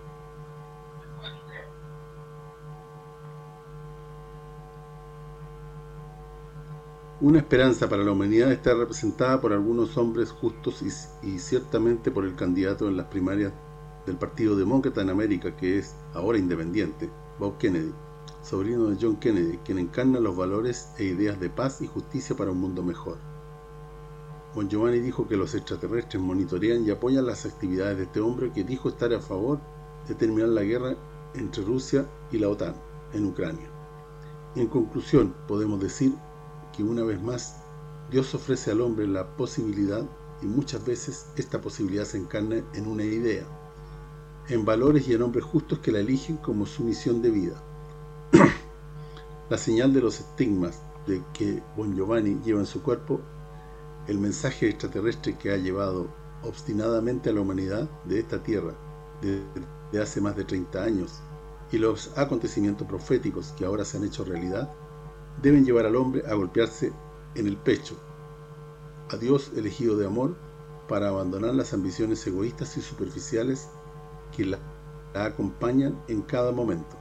Una esperanza para la humanidad está representada por algunos hombres justos y, y ciertamente por el candidato en las primarias del Partido Demócrata en América, que es ahora independiente, Bob Kennedy, sobrino de John Kennedy, quien encarna los valores e ideas de paz y justicia para un mundo mejor. Bon Giovanni dijo que los extraterrestres monitorean y apoyan las actividades de este hombre que dijo estar a favor de terminar la guerra entre Rusia y la OTAN en Ucrania. En conclusión, podemos decir que una vez más Dios ofrece al hombre la posibilidad, y muchas veces esta posibilidad se encarna en una idea, en valores y en hombres justos que la eligen como su misión de vida. La señal de los estigmas de que Bon Giovanni lleva en su cuerpo, el mensaje extraterrestre que ha llevado obstinadamente a la humanidad de esta tierra desde hace más de treinta años, y los acontecimientos proféticos que ahora se han hecho realidad, deben llevar al hombre a golpearse en el pecho, a Dios elegido de amor, para abandonar las ambiciones egoístas y superficiales que la, la acompañan en cada momento.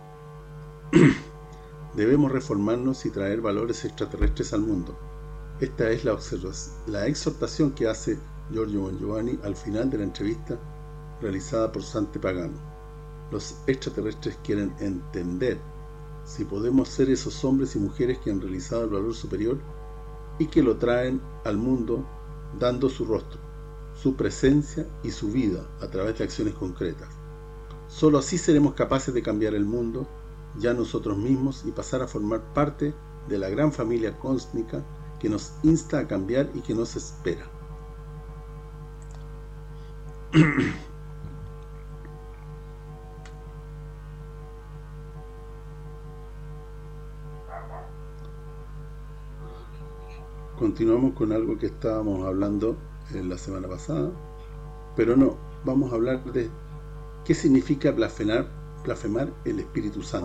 Debemos reformarnos y traer valores extraterrestres al mundo. Esta es la, la exhortación que hace Giorgio Bon Giovanni al final de la entrevista realizada por Sante Pagano. Los extraterrestres quieren entender si podemos ser esos hombres y mujeres que han realizado el valor superior y que lo traen al mundo dando su rostro, su presencia y su vida a través de acciones concretas. Solo así seremos capaces de cambiar el mundo, ya nosotros mismos, y pasar a formar parte de la gran familia cósmica que nos insta a cambiar y que nos espera. Continuamos con algo que estábamos hablando en la semana pasada, pero no, vamos a hablar de qué significa blasfemar, blasfemar el Espíritu Santo.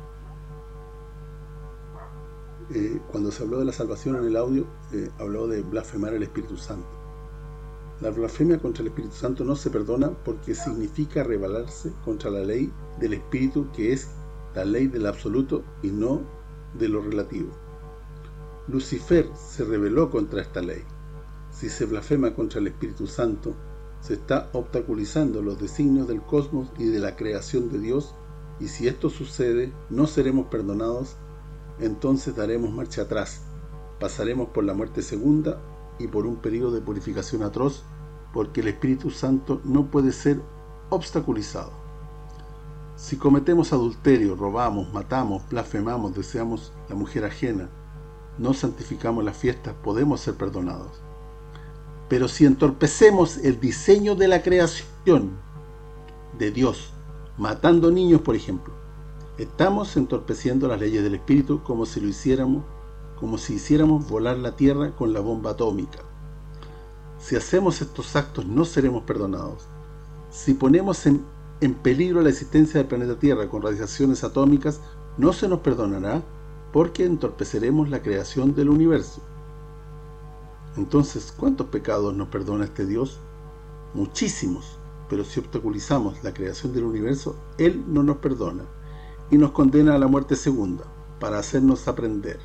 Eh, cuando se habló de la salvación en el audio, eh, habló de blasfemar el Espíritu Santo. La blasfemia contra el Espíritu Santo no se perdona porque significa rebelarse contra la ley del Espíritu, que es la ley del absoluto y no de lo relativo. Lucifer se rebeló contra esta ley. Si se blasfema contra el Espíritu Santo, se está obstaculizando los designios del cosmos y de la creación de Dios, y si esto sucede, no seremos perdonados. Entonces daremos marcha atrás, pasaremos por la muerte segunda y por un periodo de purificación atroz, porque el Espíritu Santo no puede ser obstaculizado. Si cometemos adulterio, robamos, matamos, blasfemamos, deseamos la mujer ajena, no santificamos las fiestas, podemos ser perdonados. Pero si entorpecemos el diseño de la creación de Dios, matando niños, por ejemplo, estamos entorpeciendo las leyes del Espíritu como si lo hiciéramos, como si hiciéramos volar la tierra con la bomba atómica. Si hacemos estos actos, no seremos perdonados. Si ponemos en, en peligro la existencia del planeta Tierra con radiaciones atómicas, no se nos perdonará porque entorpeceremos la creación del universo. Entonces, ¿cuántos pecados nos perdona este Dios? Muchísimos, pero si obstaculizamos la creación del universo, Él no nos perdona y nos condena a la muerte segunda, para hacernos aprender.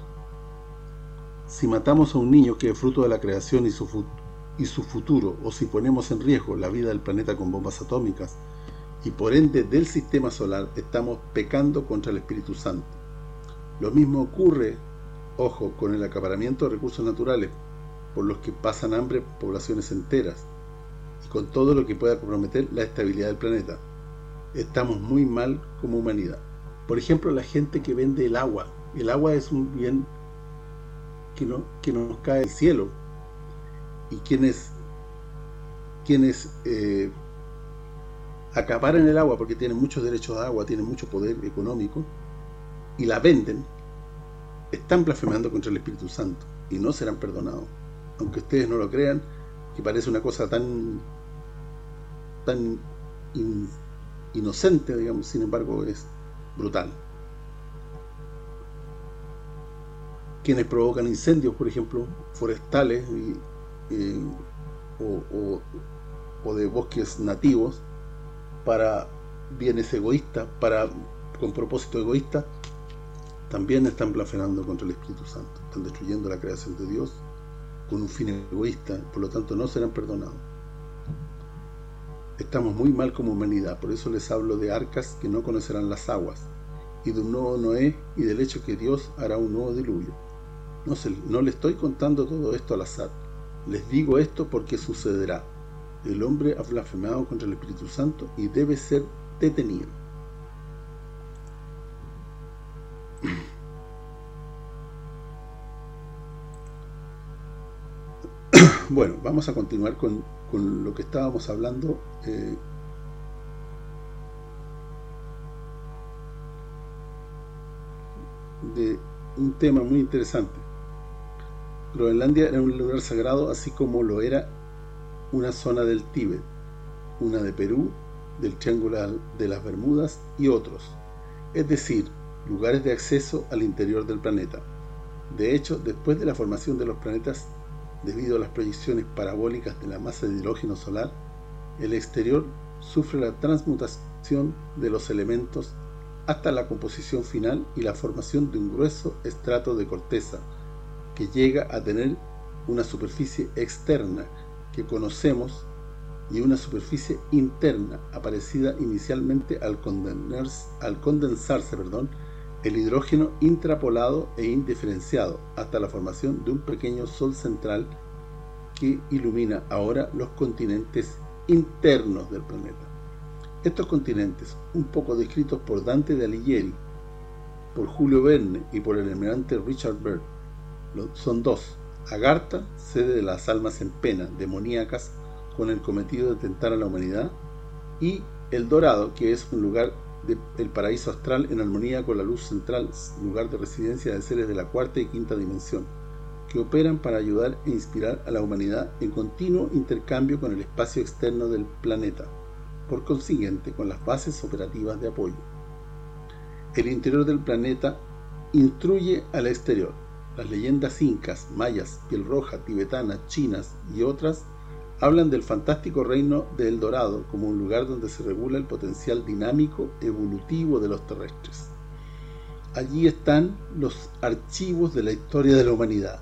Si matamos a un niño que es fruto de la creación y su, y su futuro, o si ponemos en riesgo la vida del planeta con bombas atómicas, y por ende del sistema solar, estamos pecando contra el Espíritu Santo. Lo mismo ocurre, ojo, con el acaparamiento de recursos naturales, por los que pasan hambre poblaciones enteras, y con todo lo que pueda comprometer la estabilidad del planeta. Estamos muy mal como humanidad. Por ejemplo, la gente que vende el agua. El agua es un bien que, no, que nos cae del cielo. Y quienes, quienes eh, acaparan el agua porque tienen muchos derechos de agua, tienen mucho poder económico, y la venden, están blasfemando contra el Espíritu Santo y no serán perdonados. Aunque ustedes no lo crean, que parece una cosa tan tan in, inocente, digamos, sin embargo es brutal. Quienes provocan incendios, por ejemplo, forestales y, eh, o, o, o de bosques nativos para bienes egoístas, para con propósito egoísta, también están blasfemando contra el Espíritu Santo. Están destruyendo la creación de Dios con un fin egoísta, por lo tanto no serán perdonados. Estamos muy mal como humanidad, por eso les hablo de arcas que no conocerán las aguas, y de un nuevo Noé, y del hecho que Dios hará un nuevo diluvio. No, se, no le estoy contando todo esto al azar. Les digo esto porque sucederá. El hombre ha blasfemado contra el Espíritu Santo y debe ser detenido. Bueno, vamos a continuar con, con lo que estábamos hablando. Eh, de un tema muy interesante. Groenlandia era un lugar sagrado, así como lo era una zona del Tíbet, una de Perú, del Triángulo de las Bermudas y otros, es decir, lugares de acceso al interior del planeta. De hecho, después de la formación de los planetas, debido a las proyecciones parabólicas de la masa de hidrógeno solar, el exterior sufre la transmutación de los elementos hasta la composición final y la formación de un grueso estrato de corteza que llega a tener una superficie externa que conocemos y una superficie interna aparecida inicialmente al condensarse, al condensarse perdón, el hidrógeno intrapolado e indiferenciado hasta la formación de un pequeño sol central que ilumina ahora los continentes internos del planeta. Estos continentes, un poco descritos por Dante de Alighieri, por Julio Verne y por el almirante Richard Byrd, son dos: Agartha, sede de las almas en pena, demoníacas, con el cometido de tentar a la humanidad, y El Dorado, que es un lugar del paraíso astral en armonía con la luz central, lugar de residencia de seres de la cuarta y quinta dimensión, que operan para ayudar e inspirar a la humanidad en continuo intercambio con el espacio externo del planeta, por consiguiente con las bases operativas de apoyo. El interior del planeta instruye al exterior. Las leyendas incas, mayas, piel roja, tibetanas, chinas y otras hablan del fantástico reino de El Dorado como un lugar donde se regula el potencial dinámico evolutivo de los terrestres. Allí están los archivos de la historia de la humanidad.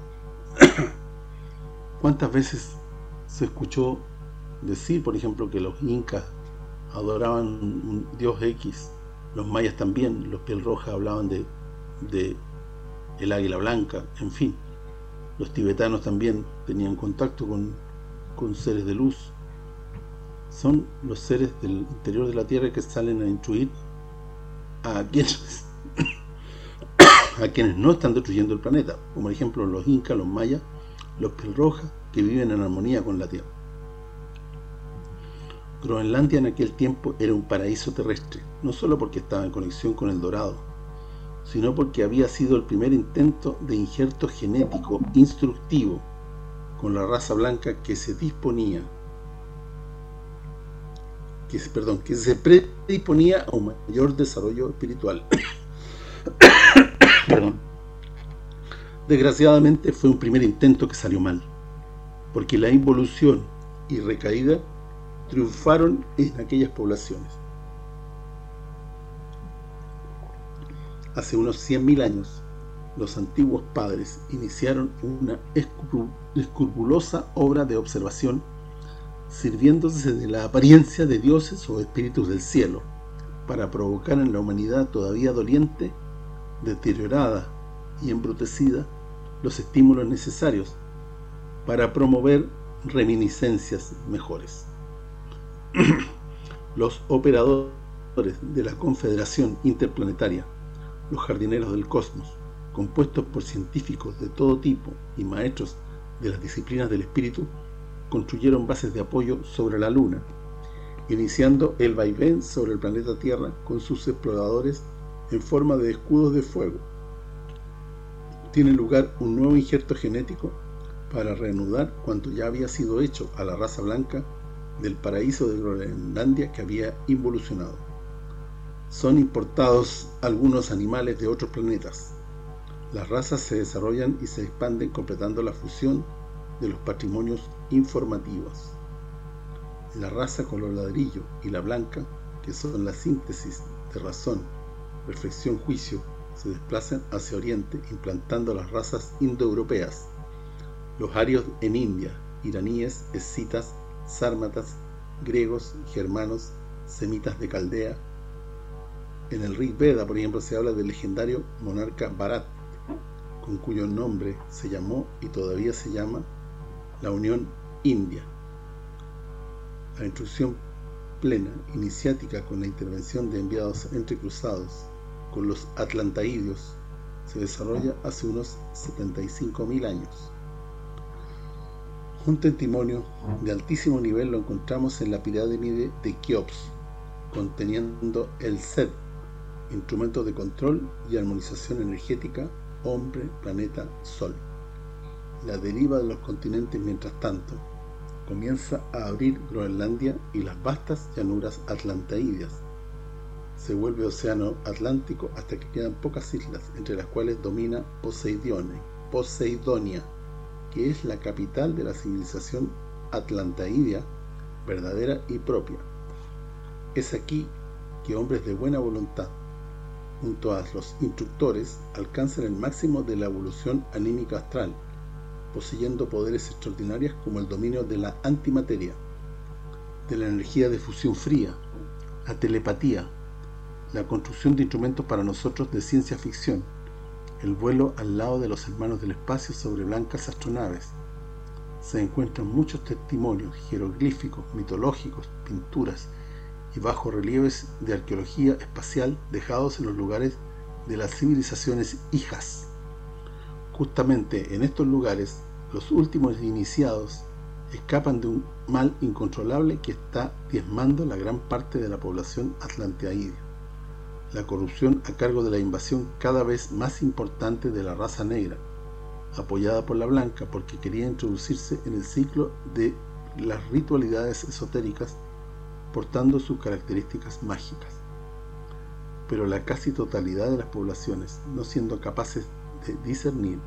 ¿Cuántas veces se escuchó decir, por ejemplo, que los incas adoraban un dios X, los mayas también, los piel roja hablaban de, de el águila blanca, en fin, los tibetanos también tenían contacto con, con seres de luz? Son los seres del interior de la Tierra que salen a instruir a quienes a quienes no están destruyendo el planeta, como por ejemplo los incas, los mayas, los piel roja, que viven en armonía con la Tierra. Groenlandia en aquel tiempo era un paraíso terrestre, no solo porque estaba en conexión con El Dorado, sino porque había sido el primer intento de injerto genético instructivo con la raza blanca que se disponía que se, perdón, que se predisponía a un mayor desarrollo espiritual. Perdón. Desgraciadamente fue un primer intento que salió mal, porque la involución y recaída triunfaron en aquellas poblaciones. Hace unos cien mil años, los antiguos padres iniciaron una escrupulosa obra de observación, sirviéndose de la apariencia de dioses o espíritus del cielo, para provocar en la humanidad todavía doliente, deteriorada y embrutecida, los estímulos necesarios para promover reminiscencias mejores. Los operadores de la Confederación Interplanetaria, los jardineros del cosmos, compuestos por científicos de todo tipo y maestros de las disciplinas del espíritu, construyeron bases de apoyo sobre la Luna, iniciando el vaivén sobre el planeta Tierra con sus exploradores en forma de escudos de fuego. Tiene lugar un nuevo injerto genético para reanudar cuanto ya había sido hecho a la raza blanca del paraíso de Groenlandia que había involucionado. Son importados algunos animales de otros planetas. Las razas se desarrollan y se expanden completando la fusión de los patrimonios informativos. La raza color ladrillo y la blanca, que son la síntesis de razón, reflexión, juicio, se desplazan hacia oriente implantando las razas indoeuropeas, los arios en India, iraníes, escitas, sármatas, griegos, germanos, semitas de Caldea. En el Rig Veda, por ejemplo, se habla del legendario monarca Bharat, con cuyo nombre se llamó y todavía se llama la Unión India. La instrucción plena, iniciática con la intervención de enviados entrecruzados con los atlantaídeos, se desarrolla hace unos setenta y cinco mil años. Un testimonio de altísimo nivel lo encontramos en la pirámide de Keops, conteniendo el Set, instrumento de control y armonización energética, hombre, planeta, sol. La deriva de los continentes, mientras tanto, comienza a abrir Groenlandia y las vastas llanuras atlantaídeas. Se vuelve océano Atlántico hasta que quedan pocas islas, entre las cuales domina Poseidonia, Poseidonia, que es la capital de la civilización atlantaídea verdadera y propia. Es aquí que hombres de buena voluntad, junto a los instructores, alcanzan el máximo de la evolución anímica astral, poseyendo poderes extraordinarios como el dominio de la antimateria, de la energía de fusión fría, la telepatía, la construcción de instrumentos para nosotros de ciencia ficción, el vuelo al lado de los hermanos del espacio sobre blancas astronaves. Se encuentran muchos testimonios jeroglíficos, mitológicos, pinturas y bajorrelieves de arqueología espacial dejados en los lugares de las civilizaciones hijas. Justamente en estos lugares, los últimos iniciados escapan de un mal incontrolable que está diezmando la gran parte de la población atlantaídea. La corrupción a cargo de la invasión cada vez más importante de la raza negra, apoyada por la blanca porque quería introducirse en el ciclo de las ritualidades esotéricas, portando sus características mágicas. Pero la casi totalidad de las poblaciones, no siendo capaces de discernir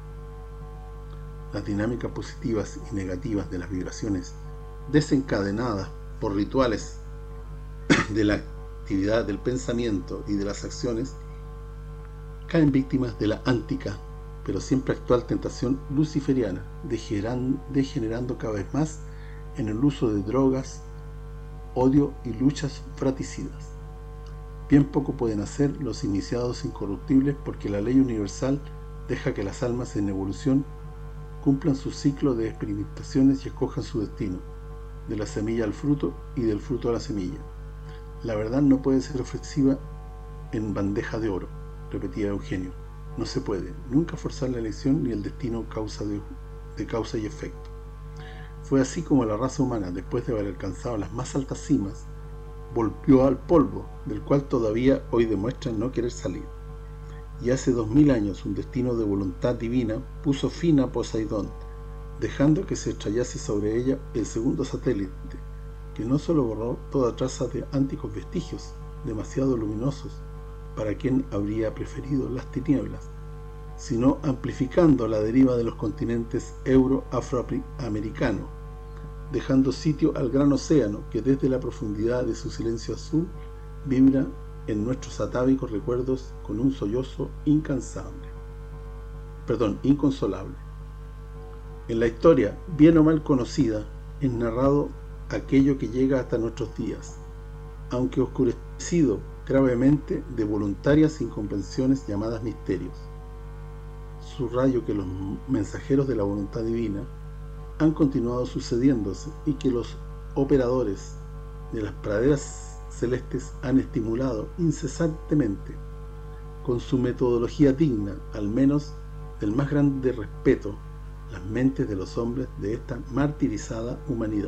las dinámicas positivas y negativas de las vibraciones desencadenadas por rituales de la actividad del pensamiento y de las acciones, caen víctimas de la antica, pero siempre actual tentación luciferiana, degenerando cada vez más en el uso de drogas, odio y luchas fratricidas. Bien poco pueden hacer los iniciados incorruptibles porque la ley universal deja que las almas en evolución cumplan su ciclo de experimentaciones y escojan su destino, de la semilla al fruto y del fruto a la semilla. La verdad no puede ser ofrecida en bandeja de oro, repetía Eugenio. No se puede, nunca forzar la elección ni el destino causa de, de causa y efecto. Fue así como la raza humana, después de haber alcanzado las más altas cimas, volvió al polvo, del cual todavía hoy demuestra no querer salir. Y hace dos mil años un destino de voluntad divina puso fin a Poseidón, dejando que se estrellase sobre ella el segundo satélite, que no solo borró toda traza de antiguos vestigios, demasiado luminosos, para quien habría preferido las tinieblas, sino amplificando la deriva de los continentes euro-afroamericano, dejando sitio al gran océano que desde la profundidad de su silencio azul vibra en nuestros atávicos recuerdos con un sollozo incansable, perdón, inconsolable. En la historia, bien o mal conocida, es narrado aquello que llega hasta nuestros días, aunque oscurecido gravemente de voluntarias incomprensiones llamadas misterios. Subrayo que los mensajeros de la voluntad divina han continuado sucediéndose y que los operadores de las praderas celestes han estimulado incesantemente, con su metodología digna, al menos del más grande respeto, las mentes de los hombres de esta martirizada humanidad.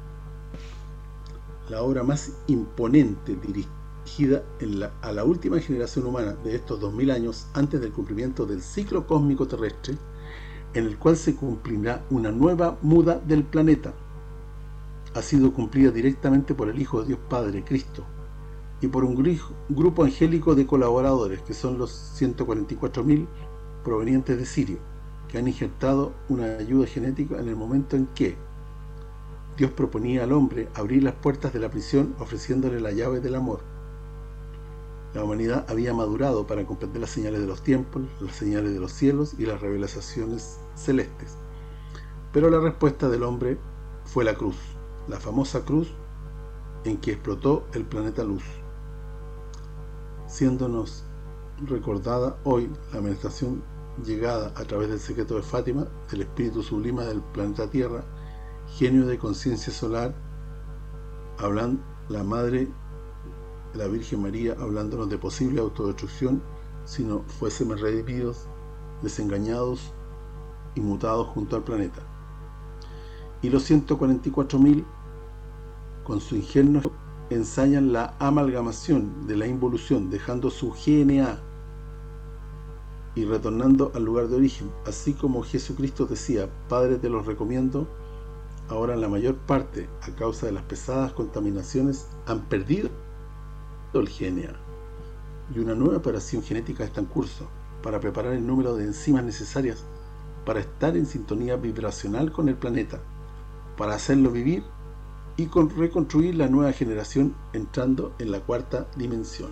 La obra más imponente dirigida en la, a la última generación humana de estos dos mil años antes del cumplimiento del ciclo cósmico terrestre, en el cual se cumplirá una nueva muda del planeta, ha sido cumplida directamente por el Hijo de Dios Padre, Cristo, y por un gru grupo angélico de colaboradores, que son los ciento cuarenta y cuatro mil provenientes de Sirio, que han injertado una ayuda genética en el momento en que Dios proponía al hombre abrir las puertas de la prisión ofreciéndole la llave del amor. La humanidad había madurado para comprender las señales de los tiempos, las señales de los cielos y las revelaciones celestes. Pero la respuesta del hombre fue la cruz, la famosa cruz en que explotó el planeta Luz, siéndonos recordada hoy la meditación llegada a través del secreto de Fátima, del espíritu sublime del planeta Tierra, genio de conciencia solar, hablando la Madre, la Virgen María, hablándonos de posible autodestrucción si no fuésemos redimidos, desengañados y mutados junto al planeta. Y los ciento cuarenta y cuatro mil, con su ingenio, ensayan la amalgamación de la involución, dejando su G N A y retornando al lugar de origen, así como Jesucristo decía: Padre, te los recomiendo. Ahora la mayor parte, a causa de las pesadas contaminaciones, han perdido el G N A, y una nueva operación genética está en curso para preparar el número de enzimas necesarias para estar en sintonía vibracional con el planeta, para hacerlo vivir y con reconstruir la nueva generación entrando en la cuarta dimensión.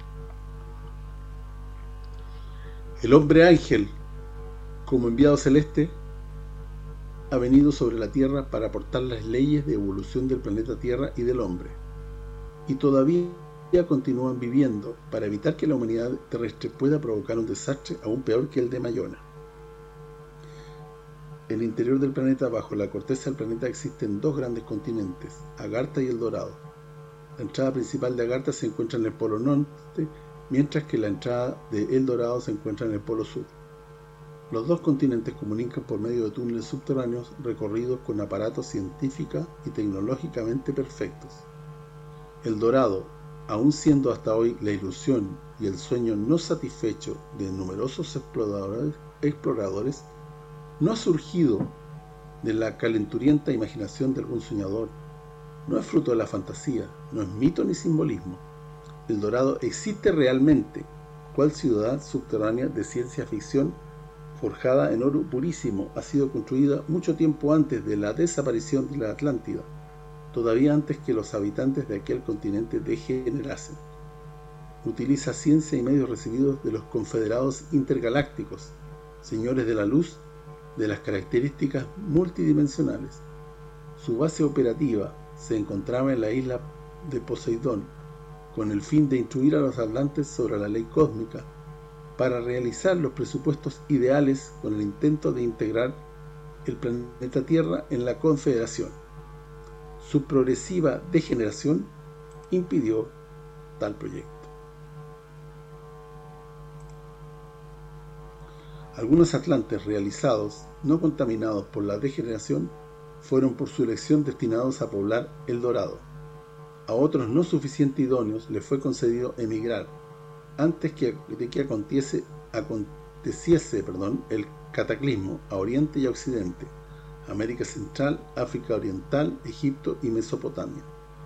El hombre ángel, como enviado celeste, ha venido sobre la Tierra para aportar las leyes de evolución del planeta Tierra y del hombre, y todavía continúan viviendo para evitar que la humanidad terrestre pueda provocar un desastre aún peor que el de Mayona. En el interior del planeta, bajo la corteza del planeta, existen dos grandes continentes, Agartha y El Dorado. La entrada principal de Agartha se encuentra en el polo norte, mientras que la entrada de El Dorado se encuentra en el polo sur. Los dos continentes comunican por medio de túneles subterráneos recorridos con aparatos científica y tecnológicamente perfectos. El Dorado, aun siendo hasta hoy la ilusión y el sueño no satisfecho de numerosos exploradores, exploradores no ha surgido de la calenturienta imaginación de algún soñador, no es fruto de la fantasía, no es mito ni simbolismo. El Dorado existe realmente, cual ciudad subterránea de ciencia ficción forjada en oro purísimo, ha sido construida mucho tiempo antes de la desaparición de la Atlántida, todavía antes que los habitantes de aquel continente degenerasen. Utiliza ciencia y medios recibidos de los confederados intergalácticos, señores de la luz, de las características multidimensionales. Su base operativa se encontraba en la isla de Poseidón, con el fin de instruir a los atlantes sobre la ley cósmica, para realizar los presupuestos ideales con el intento de integrar el planeta Tierra en la Confederación. Su progresiva degeneración impidió tal proyecto. Algunos atlantes realizados, no contaminados por la degeneración, fueron por su elección destinados a poblar El Dorado. A otros no suficientemente idóneos les fue concedido emigrar antes que, de que aconteciese, aconteciese perdón, el cataclismo a Oriente y a Occidente, América Central, África Oriental, Egipto y Mesopotamia.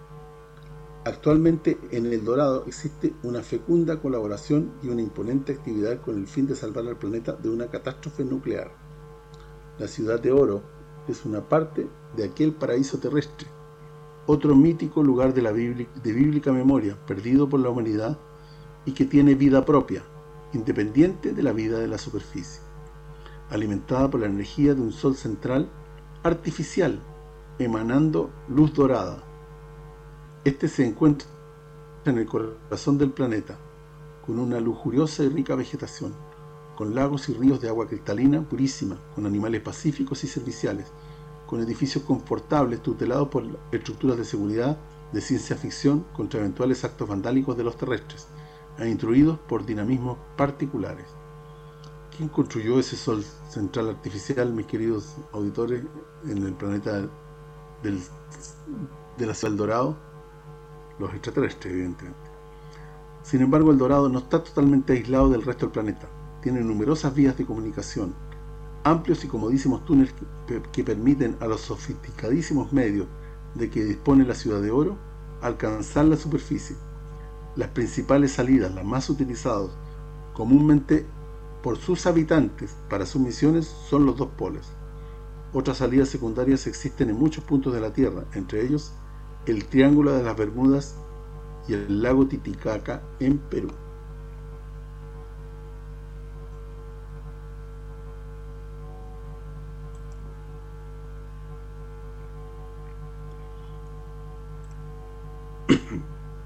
Actualmente en El Dorado existe una fecunda colaboración y una imponente actividad con el fin de salvar al planeta de una catástrofe nuclear. La Ciudad de Oro es una parte de aquel paraíso terrestre, otro mítico lugar de la bíblica, de bíblica memoria, perdido por la humanidad y que tiene vida propia, independiente de la vida de la superficie, alimentada por la energía de un sol central artificial, emanando luz dorada. Este se encuentra en el corazón del planeta, con una lujuriosa y rica vegetación, con lagos y ríos de agua cristalina purísima, con animales pacíficos y serviciales, con edificios confortables tutelados por estructuras de seguridad de ciencia ficción contra eventuales actos vandálicos de los terrestres, e instruidos por dinamismos particulares. ¿Quién construyó ese sol central artificial, mis queridos auditores, en el planeta del, de la Ciudad del Dorado? Los extraterrestres, evidentemente. Sin embargo, El Dorado no está totalmente aislado del resto del planeta. Tiene numerosas vías de comunicación, amplios y comodísimos túneles que, que permiten a los sofisticadísimos medios de que dispone la Ciudad de Oro alcanzar la superficie. Las principales salidas, las más utilizadas comúnmente por sus habitantes para sus misiones, son los dos polos. Otras salidas secundarias existen en muchos puntos de la Tierra, entre ellos el Triángulo de las Bermudas y el lago Titicaca en Perú.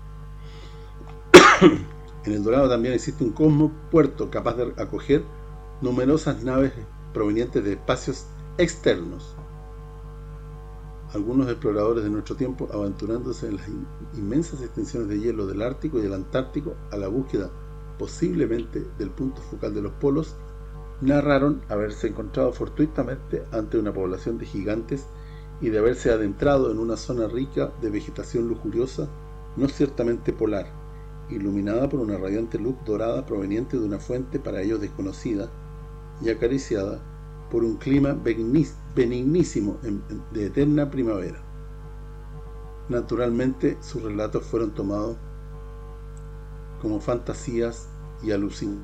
En El Dorado también existe un cosmopuerto capaz de acoger numerosas naves provenientes de espacios externos. Algunos exploradores de nuestro tiempo, aventurándose en las in inmensas extensiones de hielo del Ártico y del Antártico a la búsqueda posiblemente del punto focal de los polos, narraron haberse encontrado fortuitamente ante una población de gigantes y de haberse adentrado en una zona rica de vegetación lujuriosa, no ciertamente polar, iluminada por una radiante luz dorada proveniente de una fuente para ellos desconocida y acariciada por un clima benignísimo de eterna primavera. Naturalmente, sus relatos fueron tomados como fantasías y alucinaciones,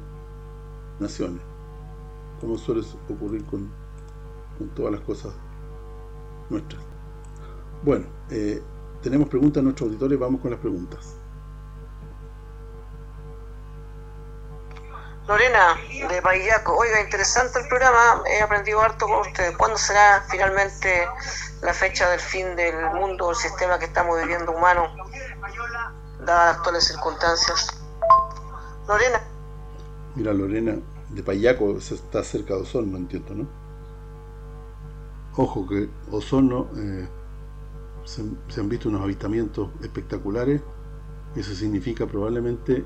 como suele ocurrir con, con todas las cosas nuestras. Bueno, eh, tenemos preguntas a nuestros auditores, vamos con las preguntas. Lorena, de Payaco. Oiga, interesante el programa, he aprendido harto con ustedes. ¿Cuándo será finalmente la fecha del fin del mundo, el sistema que estamos viviendo humano, dadas las actuales circunstancias? Lorena. Mira, Lorena, de Payaco, eso está cerca de Osorno, entiendo, ¿no? Ojo que Osorno eh, se, se han visto unos avistamientos espectaculares. Eso significa probablemente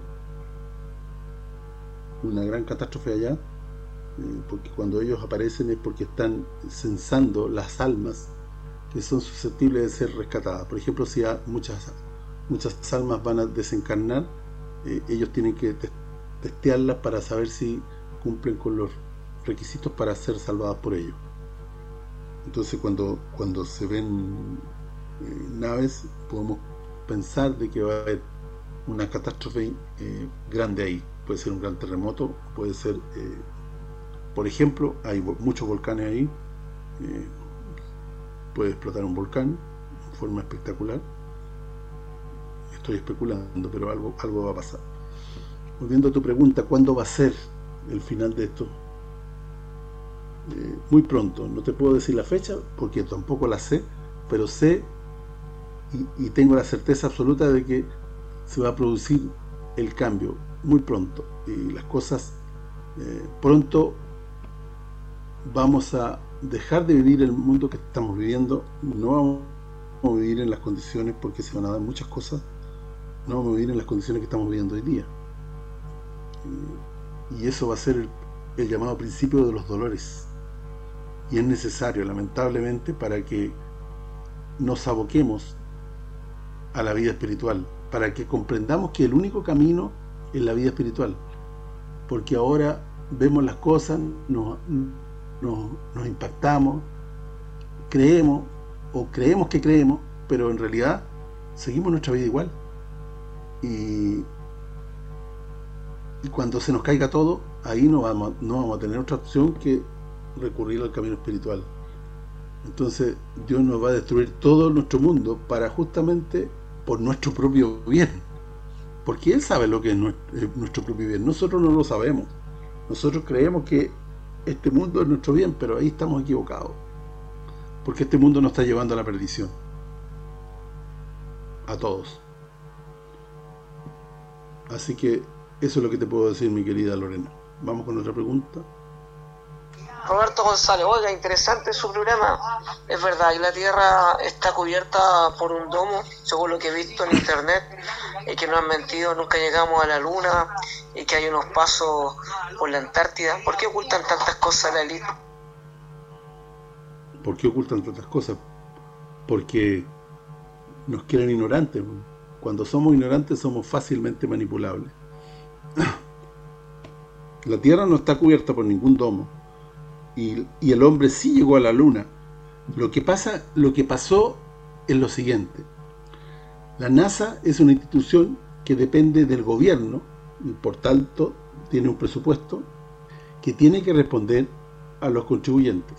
una gran catástrofe allá, eh, porque cuando ellos aparecen es porque están censando las almas que son susceptibles de ser rescatadas. Por ejemplo, si hay muchas muchas almas van a desencarnar, eh, ellos tienen que te testearlas para saber si cumplen con los requisitos para ser salvadas por ellos. Entonces cuando cuando se ven eh, naves, podemos pensar de que va a haber una catástrofe eh, grande ahí. Puede ser un gran terremoto, puede ser, eh, por ejemplo, hay muchos volcanes ahí, eh, puede explotar un volcán de forma espectacular. Estoy especulando, pero algo, algo va a pasar. Volviendo a tu pregunta, ¿cuándo va a ser el final de esto? Eh, muy pronto, no te puedo decir la fecha, porque tampoco la sé, pero sé y, y tengo la certeza absoluta de que se va a producir el cambio muy pronto, y las cosas eh, pronto vamos a dejar de vivir el mundo que estamos viviendo. No vamos a vivir en las condiciones, porque se van a dar muchas cosas, no vamos a vivir en las condiciones que estamos viviendo hoy día, y, y eso va a ser el, el llamado principio de los dolores, y es necesario, lamentablemente, para que nos aboquemos a la vida espiritual, para que comprendamos que el único camino es la vida espiritual, porque ahora vemos las cosas, nos, nos, nos impactamos, creemos o creemos que creemos, pero en realidad seguimos nuestra vida igual, y, y cuando se nos caiga todo, ahí no vamos, no vamos a tener otra opción que recurrir al camino espiritual. Entonces Dios nos va a destruir todo nuestro mundo para justamente por nuestro propio bien, porque Él sabe lo que es nuestro propio bien. Nosotros no lo sabemos. Nosotros creemos que este mundo es nuestro bien, pero ahí estamos equivocados, porque este mundo nos está llevando a la perdición, a todos. Así que eso es lo que te puedo decir, mi querida Lorena. Vamos con otra pregunta. Roberto González, oiga, interesante su programa. Es verdad, y la Tierra está cubierta por un domo, según lo que he visto en internet, y que no han mentido, nunca llegamos a la Luna, y que hay unos pasos por la Antártida. ¿Por qué ocultan tantas cosas la élite? ¿Por qué ocultan tantas cosas? Porque nos quieren ignorantes. Cuando somos ignorantes somos fácilmente manipulables. La Tierra no está cubierta por ningún domo, y, y el hombre sí llegó a la Luna. Lo que pasa, lo que pasó es lo siguiente: la NASA es una institución que depende del gobierno y por tanto tiene un presupuesto que tiene que responder a los contribuyentes.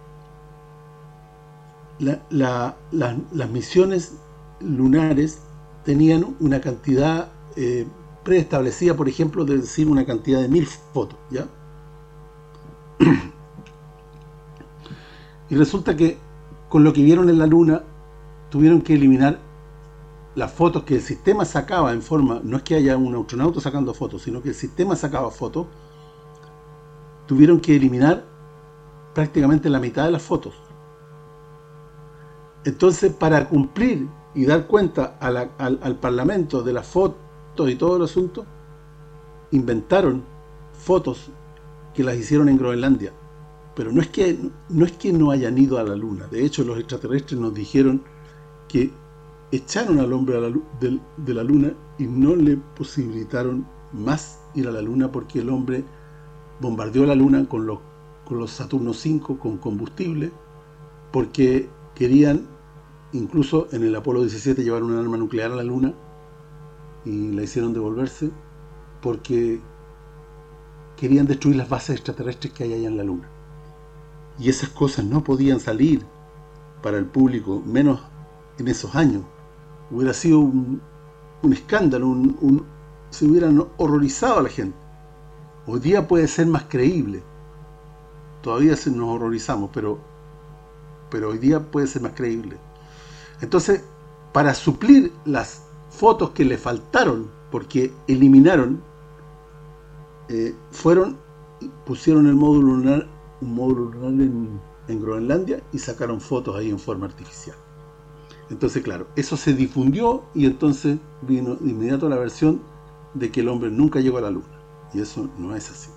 La, la, la, las misiones lunares tenían una cantidad eh, preestablecida, por ejemplo, de decir una cantidad de mil fotos, ¿ya? Y resulta que con lo que vieron en la Luna tuvieron que eliminar las fotos que el sistema sacaba en forma, no es que haya un astronauta sacando fotos, sino que el sistema sacaba fotos tuvieron que eliminar prácticamente la mitad de las fotos. Entonces, para cumplir y dar cuenta a la, al, al Parlamento de las fotos y todo el asunto, inventaron fotos que las hicieron en Groenlandia. Pero no es que no es que no hayan ido a la Luna. De hecho, los extraterrestres nos dijeron que echaron al hombre a la, de, de la Luna y no le posibilitaron más ir a la Luna, porque el hombre bombardeó la Luna con los, con los Saturno cinco con combustible, porque querían, incluso en el Apolo diecisiete, llevar un arma nuclear a la Luna y la hicieron devolverse, porque querían destruir las bases extraterrestres que hay allá en la Luna. Y esas cosas no podían salir para el público, menos en esos años. Hubiera sido un, un escándalo, un, un, se hubieran horrorizado a la gente. Hoy día puede ser más creíble. Todavía se nos horrorizamos, pero, pero hoy día puede ser más creíble. Entonces, para suplir las fotos que le faltaron, porque eliminaron, eh, fueron, pusieron el módulo lunar, un módulo lunar en, en Groenlandia, y sacaron fotos ahí en forma artificial. Entonces, claro, eso se difundió, y entonces vino de inmediato la versión de que el hombre nunca llegó a la Luna. Y eso no es así.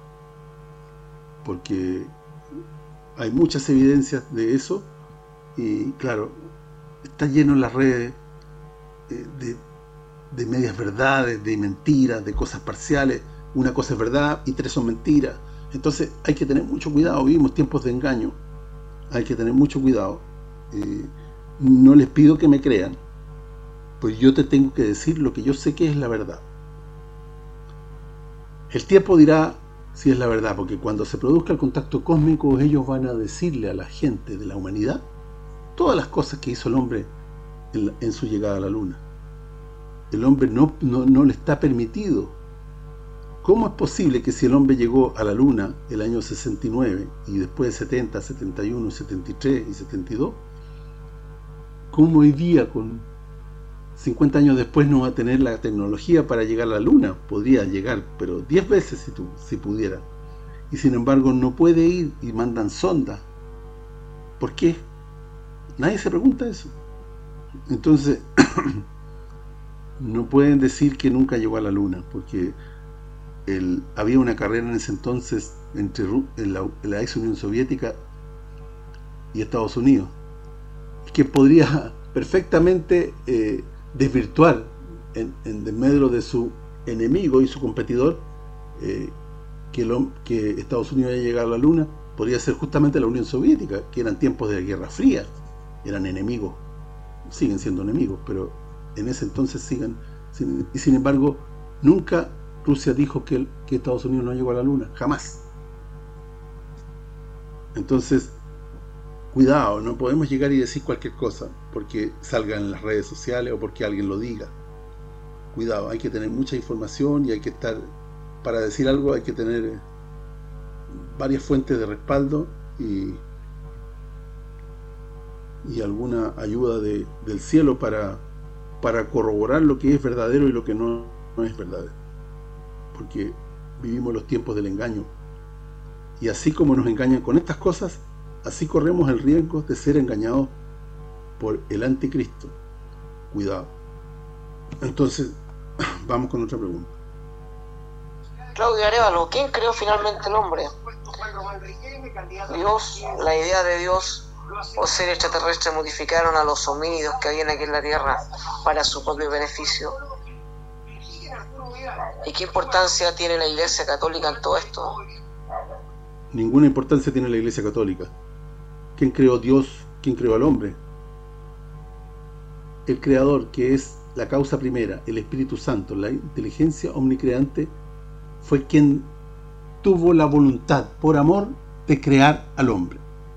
Porque hay muchas evidencias de eso, y claro, está lleno en las redes eh, de, de medias verdades, de mentiras, de cosas parciales. Una cosa es verdad y tres son mentiras. Entonces hay que tener mucho cuidado. Vivimos tiempos de engaño. Hay que tener mucho cuidado. Eh, no les pido que me crean, pues yo te tengo que decir lo que yo sé que es la verdad. El tiempo dirá si es la verdad, porque cuando se produzca el contacto cósmico, ellos van a decirle a la gente de la humanidad todas las cosas que hizo el hombre en, la, en su llegada a la Luna. El hombre no, no, no le está permitido. ¿Cómo es posible que si el hombre llegó a la Luna el año sesenta y nueve, y después setenta, setenta y uno, setenta y tres y setenta y dos, cómo hoy día, con cincuenta años después, no va a tener la tecnología para llegar a la Luna? Podría llegar, pero diez veces si, tú, si pudiera. Y sin embargo no puede ir, y mandan sondas. ¿Por qué? Nadie se pregunta eso. Entonces, no pueden decir que nunca llegó a la Luna, porque el, había una carrera en ese entonces entre en la, en la ex Unión Soviética y Estados Unidos, que podría perfectamente eh, desvirtuar en, en desmedro de su enemigo y su competidor, eh, que, lo, que Estados Unidos haya llegado a la Luna. Podría ser justamente la Unión Soviética, que eran tiempos de la Guerra Fría, eran enemigos, siguen siendo enemigos, pero en ese entonces siguen, sin, y sin embargo nunca Rusia dijo que, que Estados Unidos no llegó a la Luna, jamás. Entonces, cuidado, no podemos llegar y decir cualquier cosa porque salga en las redes sociales o porque alguien lo diga. Cuidado, hay que tener mucha información, y hay que estar, para decir algo hay que tener varias fuentes de respaldo y, y alguna ayuda de, del cielo para, para corroborar lo que es verdadero y lo que no, no es verdadero. Porque vivimos los tiempos del engaño, y así como nos engañan con estas cosas, así corremos el riesgo de ser engañados por el anticristo. Cuidado. Entonces, vamos con otra pregunta. Claudio Arevalo, ¿quién creó finalmente el hombre? ¿Dios, la idea de Dios, o seres extraterrestres modificaron a los homínidos que habían aquí en la Tierra para su propio beneficio? ¿Y qué importancia tiene la Iglesia Católica en todo esto? Ninguna importancia tiene la Iglesia Católica. ¿Quién creó Dios? ¿Quién creó al hombre? El Creador, que es la causa primera, el Espíritu Santo, la inteligencia omnicreante, fue quien tuvo la voluntad, por amor, de crear al hombre.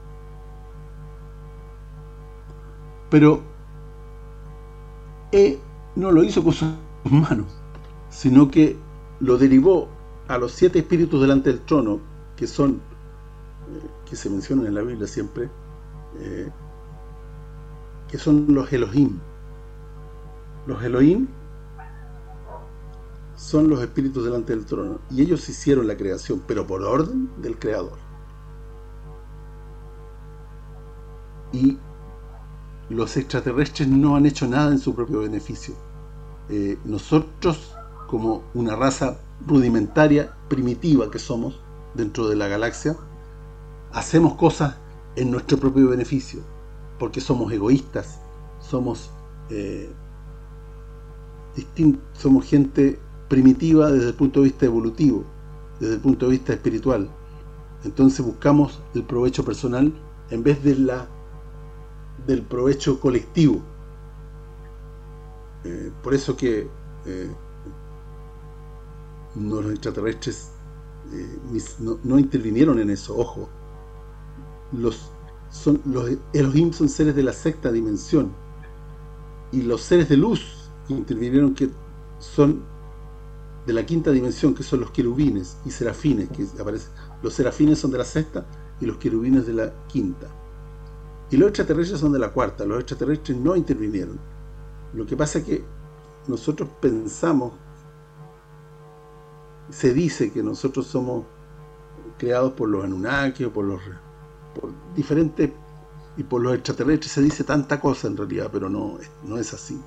Pero él no lo hizo con sus manos, sino que lo derivó a los siete espíritus delante del trono, que son, eh, que se mencionan en la Biblia siempre, eh, que son los Elohim. Los Elohim son los espíritus delante del trono, y ellos hicieron la creación, pero por orden del Creador. Y los extraterrestres no han hecho nada en su propio beneficio. Eh, nosotros, como una raza rudimentaria, primitiva que somos dentro de la galaxia, hacemos cosas en nuestro propio beneficio, porque somos egoístas, somos eh, distintos, somos gente primitiva desde el punto de vista evolutivo, desde el punto de vista espiritual. Entonces buscamos el provecho personal en vez de la del provecho colectivo. Eh, por eso que eh, no, los extraterrestres eh, no, no intervinieron en eso. Ojo, los son los Elohim son seres de la sexta dimensión, y los seres de luz intervinieron, que son de la quinta dimensión, que son los querubines y serafines, que aparecen. Los serafines son de la sexta y los querubines de la quinta. Y los extraterrestres son de la cuarta. Los extraterrestres no intervinieron. Lo que pasa es que nosotros pensamos, se dice que nosotros somos creados por los Anunnaki o por los por diferentes, y por los extraterrestres se dice tanta cosa en realidad, pero no, no es así.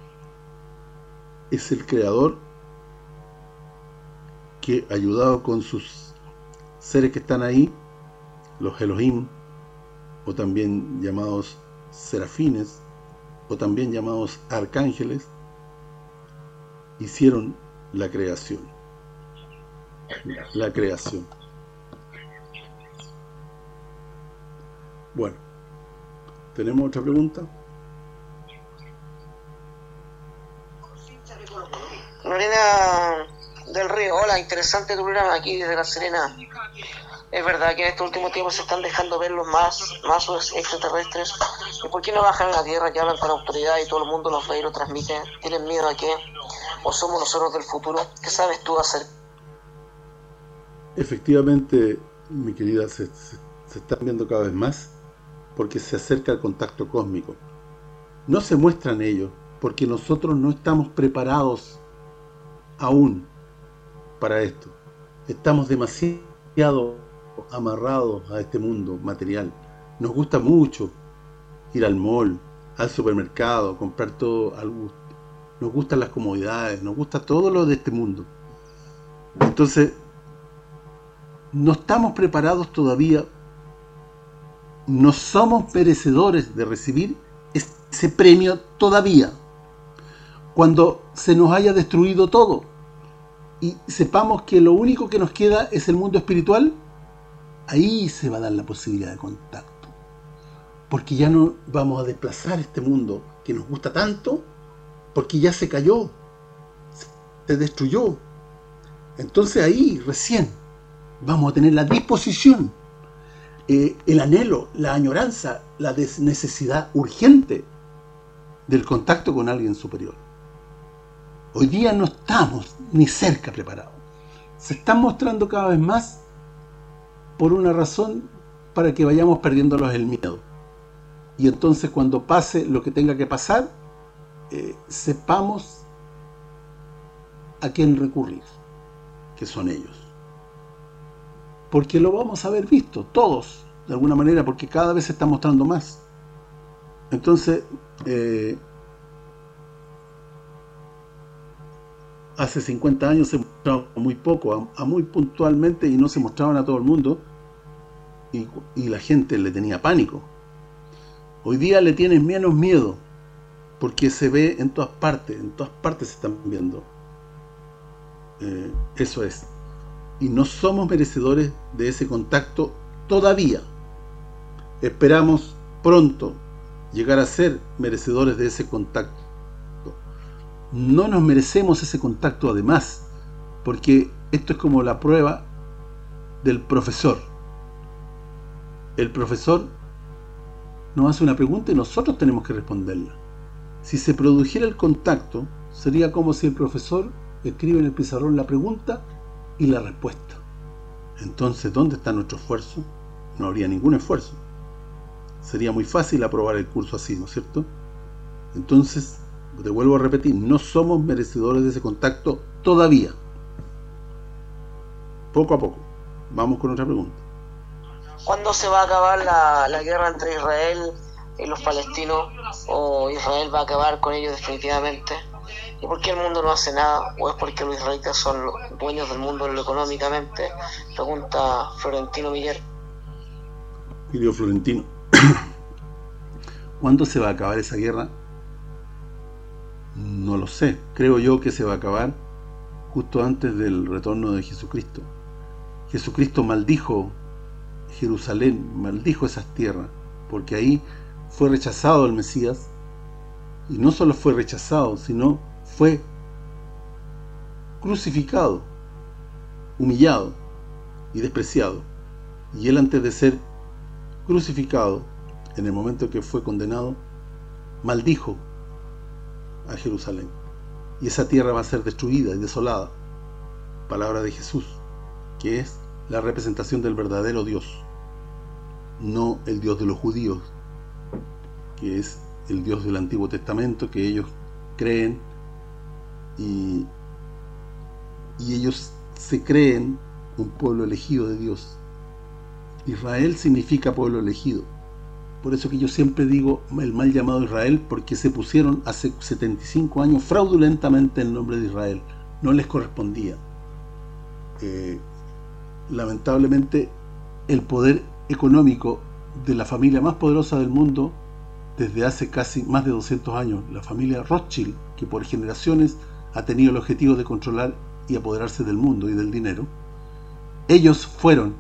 Es el Creador que, ayudado con sus seres que están ahí, los Elohim, o también llamados serafines, o también llamados arcángeles, hicieron la creación. La creación. Bueno, ¿tenemos otra pregunta? Lorena del Río, hola, interesante tu programa aquí desde La Serena. Es verdad que en este último tiempo se están dejando ver los más, más extraterrestres. ¿Y por qué no bajan a la Tierra, que hablan con autoridad y todo el mundo los ve y lo transmite? ¿Tienen miedo a qué? ¿O somos nosotros del futuro? ¿Qué sabes tú hacer? Efectivamente, mi querida, se, se, se están viendo cada vez más, porque se acerca el contacto cósmico. No se muestran ellos, porque nosotros no estamos preparados aún para esto. Estamos demasiado amarrados a este mundo material. Nos gusta mucho ir al mall, al supermercado, comprar todo al gusto. Nos gustan las comodidades, nos gusta todo lo de este mundo. Entonces, no estamos preparados todavía, no somos merecedores de recibir ese premio todavía. Cuando se nos haya destruido todo y sepamos que lo único que nos queda es el mundo espiritual, ahí se va a dar la posibilidad de contacto, porque ya no vamos a desplazar este mundo que nos gusta tanto, porque ya se cayó, se destruyó. Entonces ahí recién vamos a tener la disposición, eh, el anhelo, la añoranza, la necesidad urgente del contacto con alguien superior. Hoy día no estamos ni cerca preparados. Se están mostrando cada vez más por una razón, para que vayamos perdiéndolos el miedo. Y entonces cuando pase lo que tenga que pasar, eh, sepamos a quién recurrir, que son ellos. Porque lo vamos a haber visto, todos, de alguna manera, porque cada vez se está mostrando más. Entonces, eh, hace cincuenta años se mostraba muy poco, a, a muy puntualmente, y no se mostraban a todo el mundo, y, y la gente le tenía pánico. Hoy día le tienes menos miedo, porque se ve en todas partes, en todas partes se están viendo. Eh, eso es. Y no somos merecedores de ese contacto todavía. Esperamos pronto llegar a ser merecedores de ese contacto. No nos merecemos ese contacto además, porque esto es como la prueba del profesor. El profesor nos hace una pregunta y nosotros tenemos que responderla. Si se produjera el contacto, sería como si el profesor escribe en el pizarrón la pregunta y la respuesta. Entonces, ¿dónde está nuestro esfuerzo? No habría ningún esfuerzo. Sería muy fácil aprobar el curso así, ¿no es cierto? Entonces, te vuelvo a repetir, no somos merecedores de ese contacto todavía. Poco a poco. Vamos con otra pregunta. ¿Cuándo se va a acabar la, la guerra entre Israel y los palestinos? ¿O Israel va a acabar con ellos definitivamente? ¿Y por qué el mundo no hace nada? ¿O es porque los israelitas son los dueños del mundo económicamente? Pregunta Florentino Miller. Querido Florentino, ¿cuándo se va a acabar esa guerra? No lo sé. Creo yo que se va a acabar justo antes del retorno de Jesucristo. Jesucristo maldijo Jerusalén, maldijo esas tierras, porque ahí fue rechazado el Mesías, y no solo fue rechazado, sino fue crucificado, humillado y despreciado. Y él, antes de ser crucificado, en el momento que fue condenado, maldijo a Jerusalén, y esa tierra va a ser destruida y desolada. Palabra de Jesús, que es la representación del verdadero Dios, no el Dios de los judíos, que es el Dios del Antiguo Testamento, que ellos creen, y, y ellos se creen un pueblo elegido de Dios. Israel significa pueblo elegido. Por eso que yo siempre digo el mal llamado Israel, porque se pusieron hace setenta y cinco años fraudulentamente el nombre de Israel. No les correspondía. Eh, lamentablemente, el poder económico de la familia más poderosa del mundo, desde hace casi más de doscientos años, la familia Rothschild, que por generaciones ha tenido el objetivo de controlar y apoderarse del mundo y del dinero, ellos fueron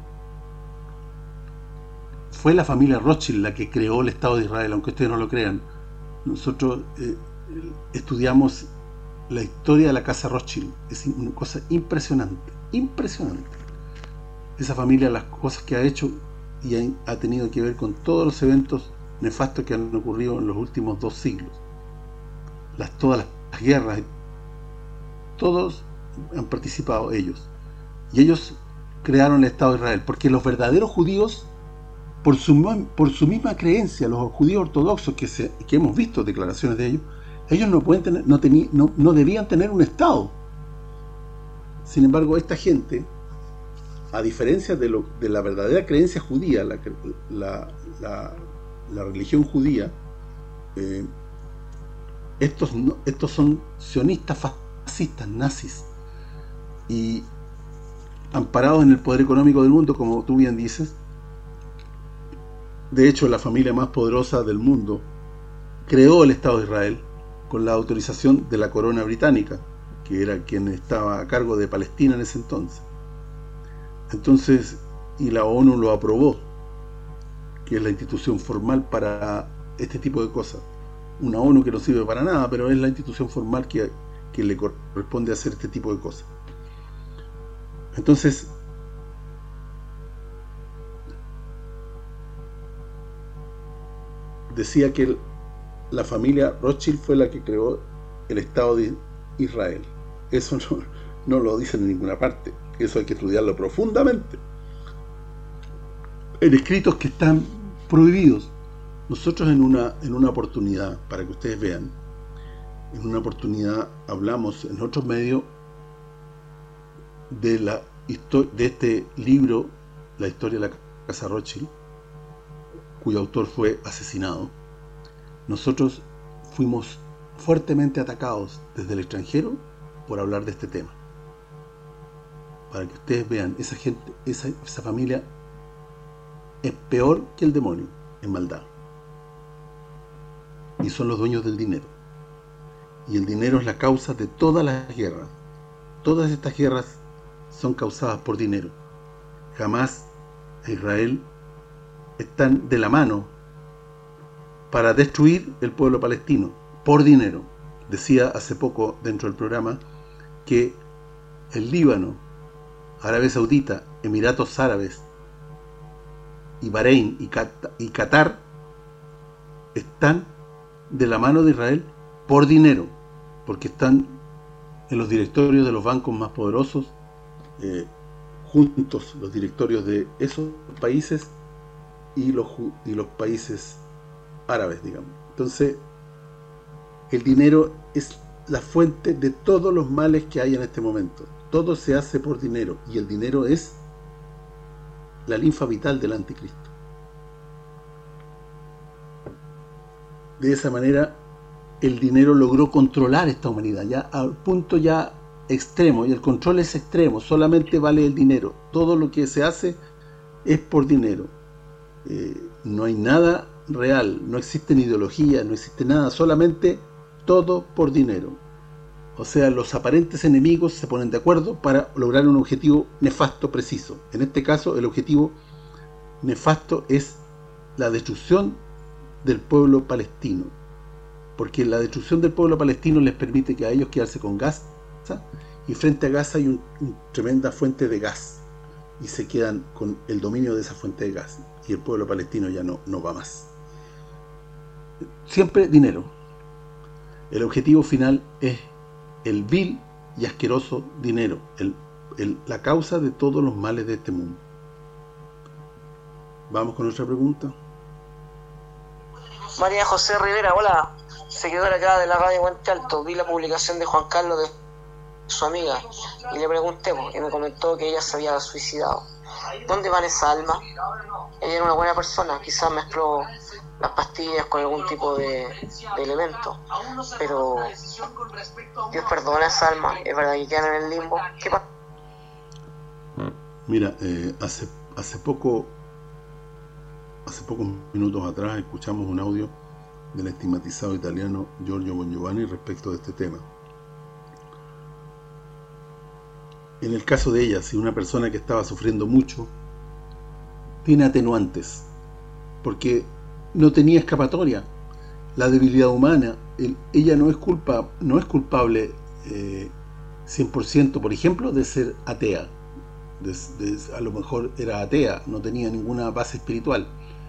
fue la familia Rothschild la que creó el Estado de Israel, aunque ustedes no lo crean. Nosotros eh, estudiamos la historia de la casa Rothschild. Es una cosa impresionante, impresionante. Esa familia, las cosas que ha hecho, y ha, ha tenido que ver con todos los eventos nefastos que han ocurrido en los últimos dos siglos. Las, todas las guerras, todos han participado ellos. Y ellos crearon el Estado de Israel, porque los verdaderos judíos, por su, por su misma creencia, los judíos ortodoxos que, se, que hemos visto declaraciones de ellos, ellos no pueden tener, no, tení, no, no debían tener un Estado. Sin embargo, esta gente, a diferencia de, lo, de la verdadera creencia judía, la, la, la, la religión judía, eh, estos, no, estos son sionistas fascistas, nazis, y amparados en el poder económico del mundo, como tú bien dices. De hecho, la familia más poderosa del mundo creó el Estado de Israel con la autorización de la corona británica, que era quien estaba a cargo de Palestina en ese entonces. Entonces, y la ONU lo aprobó, que es la institución formal para este tipo de cosas. Una ONU que no sirve para nada, pero es la institución formal que, que le corresponde hacer este tipo de cosas. Entonces, decía que el, la familia Rothschild fue la que creó el Estado de Israel. Eso no, no lo dicen en ninguna parte. Eso hay que estudiarlo profundamente, en escritos que están prohibidos. Nosotros en una en una oportunidad, para que ustedes vean, en una oportunidad hablamos en otros medios de la de este libro, La historia de la casa Rothschild, cuyo autor fue asesinado. Nosotros fuimos fuertemente atacados desde el extranjero por hablar de este tema. Para que ustedes vean, esa gente, esa, esa familia es peor que el demonio en maldad. Y son los dueños del dinero. Y el dinero es la causa de todas las guerras. Todas estas guerras son causadas por dinero. Jamás a Israel están de la mano para destruir el pueblo palestino por dinero. Decía hace poco dentro del programa que el Líbano, Arabia Saudita, Emiratos Árabes y Bahrein y, Cat y Qatar están de la mano de Israel por dinero, porque están en los directorios de los bancos más poderosos, eh, juntos los directorios de esos países y los, y los países árabes, digamos. Entonces, el dinero es la fuente de todos los males que hay en este momento. Todo se hace por dinero, y el dinero es la linfa vital del anticristo. De esa manera el dinero logró controlar esta humanidad, ya al punto ya extremo, y el control es extremo, solamente vale el dinero. Todo lo que se hace es por dinero. Eh, no hay nada real, no existe ideología, no existe nada, solamente todo por dinero. O sea, los aparentes enemigos se ponen de acuerdo para lograr un objetivo nefasto preciso. En este caso, el objetivo nefasto es la destrucción del pueblo palestino, porque la destrucción del pueblo palestino les permite que a ellos quedarse con Gaza, y frente a Gaza hay una un tremenda fuente de gas, y se quedan con el dominio de esa fuente de gas, y el pueblo palestino ya no, no va más. Siempre dinero. El objetivo final es el vil y asqueroso dinero, el, el, la causa de todos los males de este mundo. Vamos con otra pregunta. María José Rivera, hola, seguidora acá de la radio Puente Alto. Vi la publicación de Juan Carlos de su amiga y le pregunté, y me comentó que ella se había suicidado. ¿Dónde van esas almas? Ella era una buena persona, quizás mezcló las pastillas con algún tipo de, de elemento, pero Dios perdona esa alma, es verdad que quedan en el limbo. ¿Qué pasa? Mira, eh, hace hace poco hace pocos minutos atrás escuchamos un audio del estigmatizado italiano Giorgio Bongiovanni respecto de este tema. En el caso de ella, si una persona que estaba sufriendo mucho tiene atenuantes, porque no tenía escapatoria, la debilidad humana, el, ella no es culpa, no es culpable eh, cien por ciento, por ejemplo, de ser atea. De, de, a lo mejor era atea, no tenía ninguna base espiritual.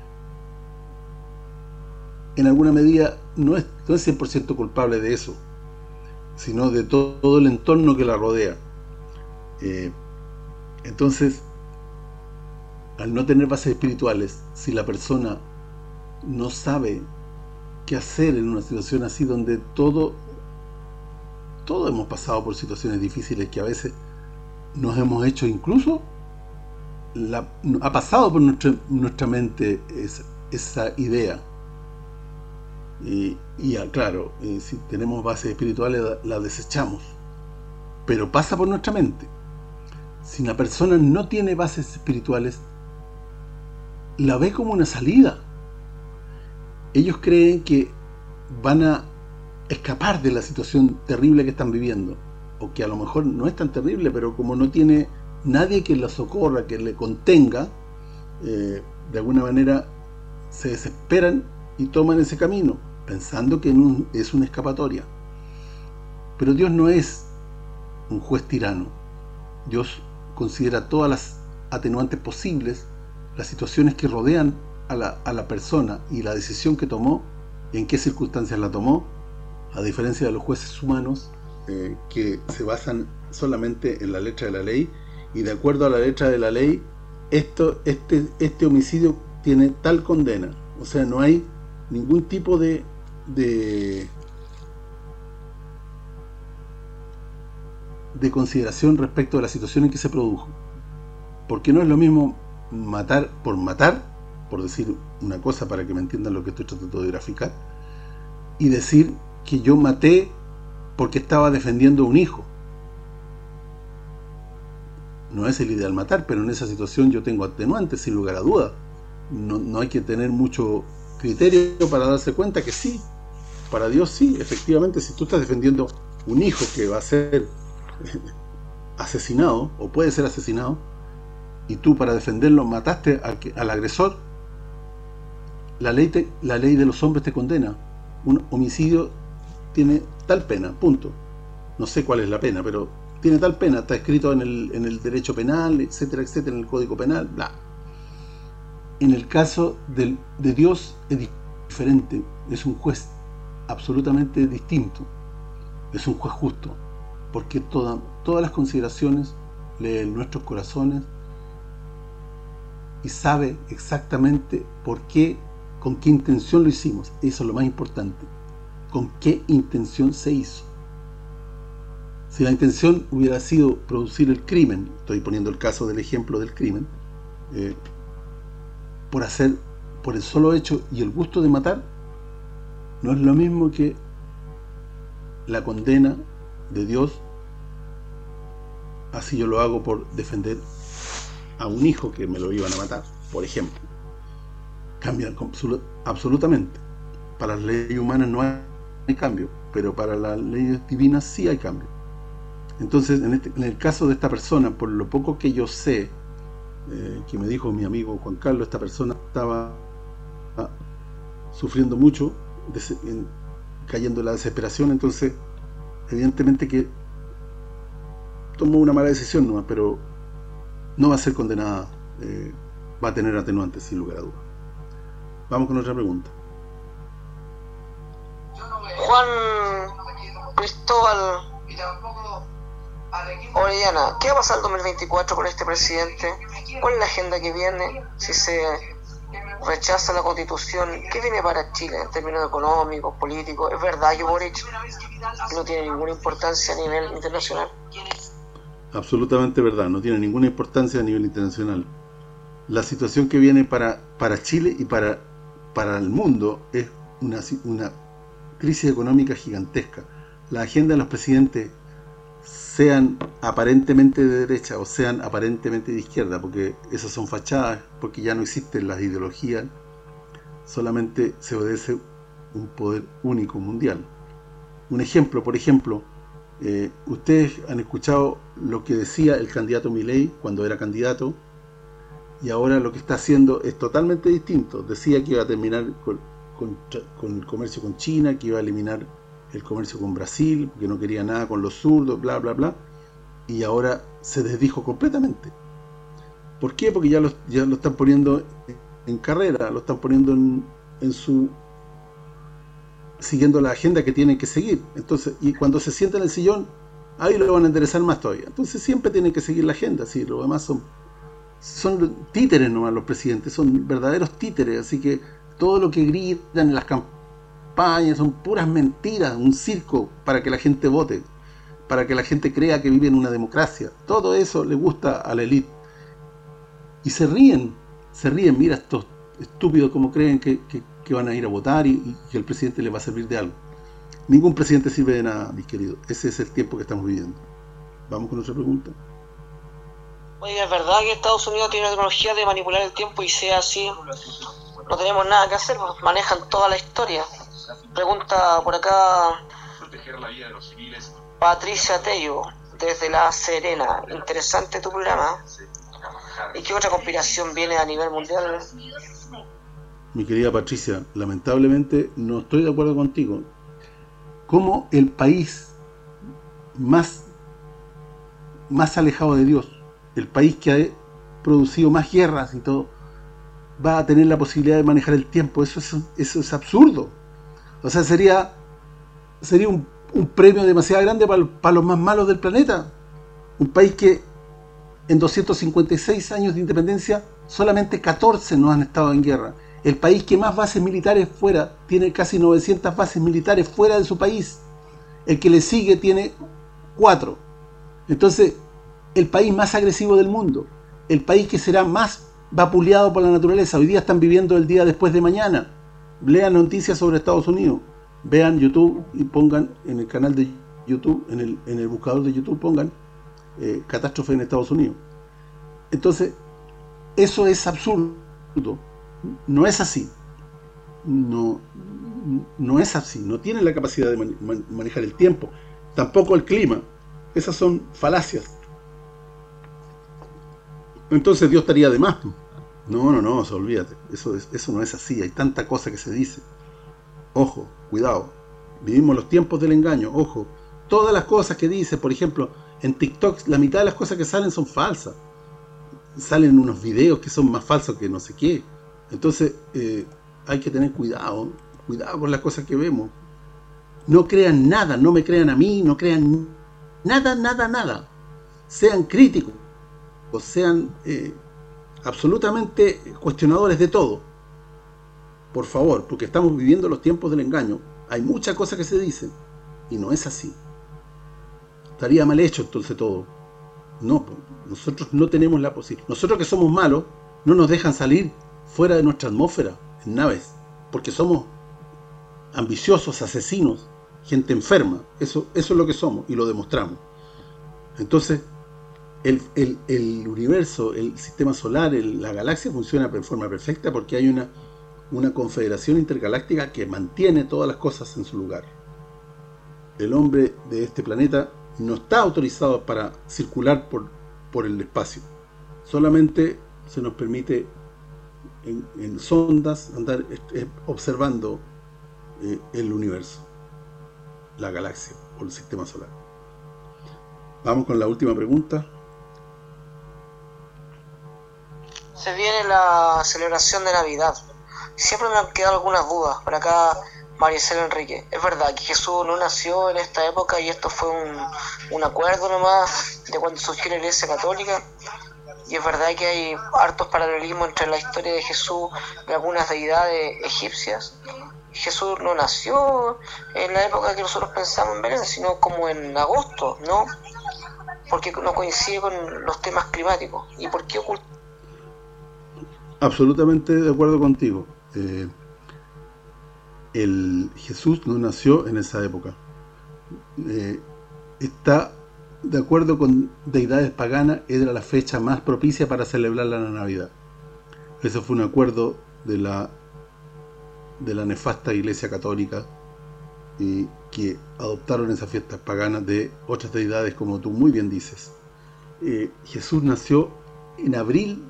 En alguna medida no es, no es cien por ciento culpable de eso, sino de todo, todo el entorno que la rodea. Eh, entonces, al no tener bases espirituales, si la persona no sabe qué hacer en una situación así, donde todo todos hemos pasado por situaciones difíciles que a veces nos hemos hecho, incluso la, ha pasado por nuestra, nuestra mente esa, esa idea, y, y claro, y si tenemos bases espirituales la, la desechamos, pero pasa por nuestra mente. Si una persona no tiene bases espirituales, la ve como una salida. Ellos creen que van a escapar de la situación terrible que están viviendo, o que a lo mejor no es tan terrible, pero como no tiene nadie que la socorra, que le contenga, eh, de alguna manera se desesperan y toman ese camino, pensando que no es una escapatoria. Pero Dios no es un juez tirano. Dios considera todas las atenuantes posibles, las situaciones que rodean a la, a la persona y la decisión que tomó, y en qué circunstancias la tomó, a diferencia de los jueces humanos, eh, que se basan solamente en la letra de la ley, y de acuerdo a la letra de la ley, esto este este homicidio tiene tal condena. O sea, no hay ningún tipo de de de consideración respecto de la situación en que se produjo, porque no es lo mismo matar por matar, por decir una cosa para que me entiendan lo que estoy tratando de graficar, y decir que yo maté porque estaba defendiendo a un hijo. No es el ideal matar, pero en esa situación yo tengo atenuantes, sin lugar a duda. No, no hay que tener mucho criterio para darse cuenta que sí, para Dios sí, efectivamente, si tú estás defendiendo un hijo que va a ser asesinado, o puede ser asesinado, y tú para defenderlo mataste al, al agresor, la ley te, la ley de los hombres te condena. Un homicidio tiene tal pena, punto. No sé cuál es la pena, pero tiene tal pena, está escrito en el, en el derecho penal, etcétera, etcétera, en el Código Penal, bla. En el caso del, de Dios es diferente, es un juez absolutamente distinto, es un juez justo, porque toda, todas las consideraciones lee en nuestros corazones y sabe exactamente por qué, con qué intención lo hicimos. Eso es lo más importante, con qué intención se hizo. Si la intención hubiera sido producir el crimen, estoy poniendo el caso del ejemplo del crimen, eh, por hacer, por el solo hecho y el gusto de matar, no es lo mismo que la condena de Dios. Así yo lo hago por defender a un hijo que me lo iban a matar, por ejemplo. Cambian absolutamente. Para las leyes humanas no hay cambio, pero para las leyes divinas sí hay cambio. Entonces, en, este, en el caso de esta persona, por lo poco que yo sé, eh, que me dijo mi amigo Juan Carlos, esta persona estaba ah, sufriendo mucho, des, en, cayendo en la desesperación. Entonces, evidentemente que tomó una mala decisión nomás, pero no va a ser condenada, eh, va a tener atenuantes sin lugar a dudas. Vamos con otra pregunta. Juan Cristóbal Orellana, ¿qué va a pasar el dos mil veinticuatro con este presidente? ¿Cuál es la agenda que viene? Si se rechaza la Constitución, ¿qué viene para Chile en términos económicos, políticos? ¿Es verdad que Boric no tiene ninguna importancia a nivel internacional? Absolutamente verdad, no tiene ninguna importancia a nivel internacional. La situación que viene para, para Chile y para, para el mundo es una, una crisis económica gigantesca. La agenda de los presidentes, sean aparentemente de derecha o sean aparentemente de izquierda, porque esas son fachadas, porque ya no existen las ideologías, solamente se obedece un poder único mundial. Un ejemplo, por ejemplo, eh, ustedes han escuchado lo que decía el candidato Milei cuando era candidato, y ahora lo que está haciendo es totalmente distinto. Decía que iba a terminar con, con, con el comercio con China, que iba a eliminar el comercio con Brasil, que no quería nada con los zurdos, bla, bla, bla, y ahora se desdijo completamente. ¿Por qué? Porque ya lo, ya lo están poniendo en carrera, lo están poniendo en, en su... siguiendo la agenda que tienen que seguir. Entonces, y cuando se sienta en el sillón, ahí lo van a enderezar más todavía. Entonces siempre tienen que seguir la agenda, ¿sí? Los demás son, son títeres nomás los presidentes, son verdaderos títeres, así que todo lo que gritan en las campañas son puras mentiras, un circo para que la gente vote, para que la gente crea que vive en una democracia. Todo eso le gusta a la élite. Y se ríen, se ríen, mira estos estúpidos como creen que, que, que van a ir a votar y, y que el presidente les va a servir de algo. Ningún presidente sirve de nada, mis queridos. Ese es el tiempo que estamos viviendo. Vamos con otra pregunta. Oiga, ¿es verdad que Estados Unidos tiene la tecnología de manipular el tiempo y sea así? No tenemos nada que hacer, manejan toda la historia. Pregunta por acá Patricia Tello, desde La Serena. Interesante tu programa. ¿Y qué otra conspiración viene a nivel mundial? Mi querida Patricia, lamentablemente no estoy de acuerdo contigo. ¿Cómo el país más, más alejado de Dios, el país que ha producido más guerras y todo, va a tener la posibilidad de manejar el tiempo? Eso es, eso es absurdo. O sea, sería sería un, un premio demasiado grande para, para los más malos del planeta. Un país que en doscientos cincuenta y seis años de independencia solamente catorce no han estado en guerra. El país que más bases militares fuera, tiene casi novecientas bases militares fuera de su país. El que le sigue tiene cuatro. Entonces, el país más agresivo del mundo, el país que será más vapuleado por la naturaleza. Hoy día están viviendo el día después de mañana. Lean noticias sobre Estados Unidos, vean YouTube y pongan en el canal de YouTube, en el, en el buscador de YouTube pongan eh, catástrofe en Estados Unidos. Entonces, eso es absurdo. No es así. No, no es así. No tienen la capacidad de man, man, manejar el tiempo, tampoco el clima. Esas son falacias. Entonces Dios estaría de más. No, no, no, olvídate. Eso, es, eso no es así. Hay tanta cosa que se dice. Ojo, cuidado. Vivimos los tiempos del engaño. Ojo, todas las cosas que dice, por ejemplo, en TikTok, la mitad de las cosas que salen son falsas. Salen unos videos que son más falsos que no sé qué. Entonces, eh, hay que tener cuidado. Cuidado con las cosas que vemos. No crean nada, no me crean a mí, no crean nada, nada, nada. Sean críticos, o sean... Eh, absolutamente cuestionadores de todo, por favor, porque estamos viviendo los tiempos del engaño. Hay muchas cosas que se dicen y no es así. estaría mal hecho entonces todo. No, nosotros no tenemos la posibilidad. Nosotros que somos malos, no nos dejan salir fuera de nuestra atmósfera, en naves, porque somos ambiciosos, asesinos, gente enferma. Eso, eso es lo que somos y lo demostramos. Entonces, el, el, el universo, el sistema solar, el, la galaxia funciona de forma perfecta porque hay una, una confederación intergaláctica que mantiene todas las cosas en su lugar. El hombre de este planeta no está autorizado para circular por, por el espacio. Solamente se nos permite en, en sondas andar eh, observando eh, el universo, la galaxia o el sistema solar. Vamos con la última pregunta. Se viene la celebración de Navidad. Siempre me han quedado algunas dudas. Por acá, Maricel Enrique. ¿Es verdad que Jesús no nació en esta época y esto fue un, un acuerdo nomás de cuando surgió la Iglesia Católica? Y es verdad que hay hartos paralelismos entre la historia de Jesús y algunas deidades egipcias. Jesús no nació en la época que nosotros pensamos en Belén, sino como en agosto, ¿no? Porque no coincide con los temas climáticos. ¿Y por qué ocultar? Absolutamente de acuerdo contigo. Eh, el Jesús no nació en esa época. Eh, está de acuerdo con deidades paganas, era la fecha más propicia para celebrar la Navidad. Eso fue un acuerdo de la de la nefasta Iglesia Católica, y que adoptaron esas fiestas paganas de otras deidades, como tú muy bien dices. Eh, Jesús nació en abril,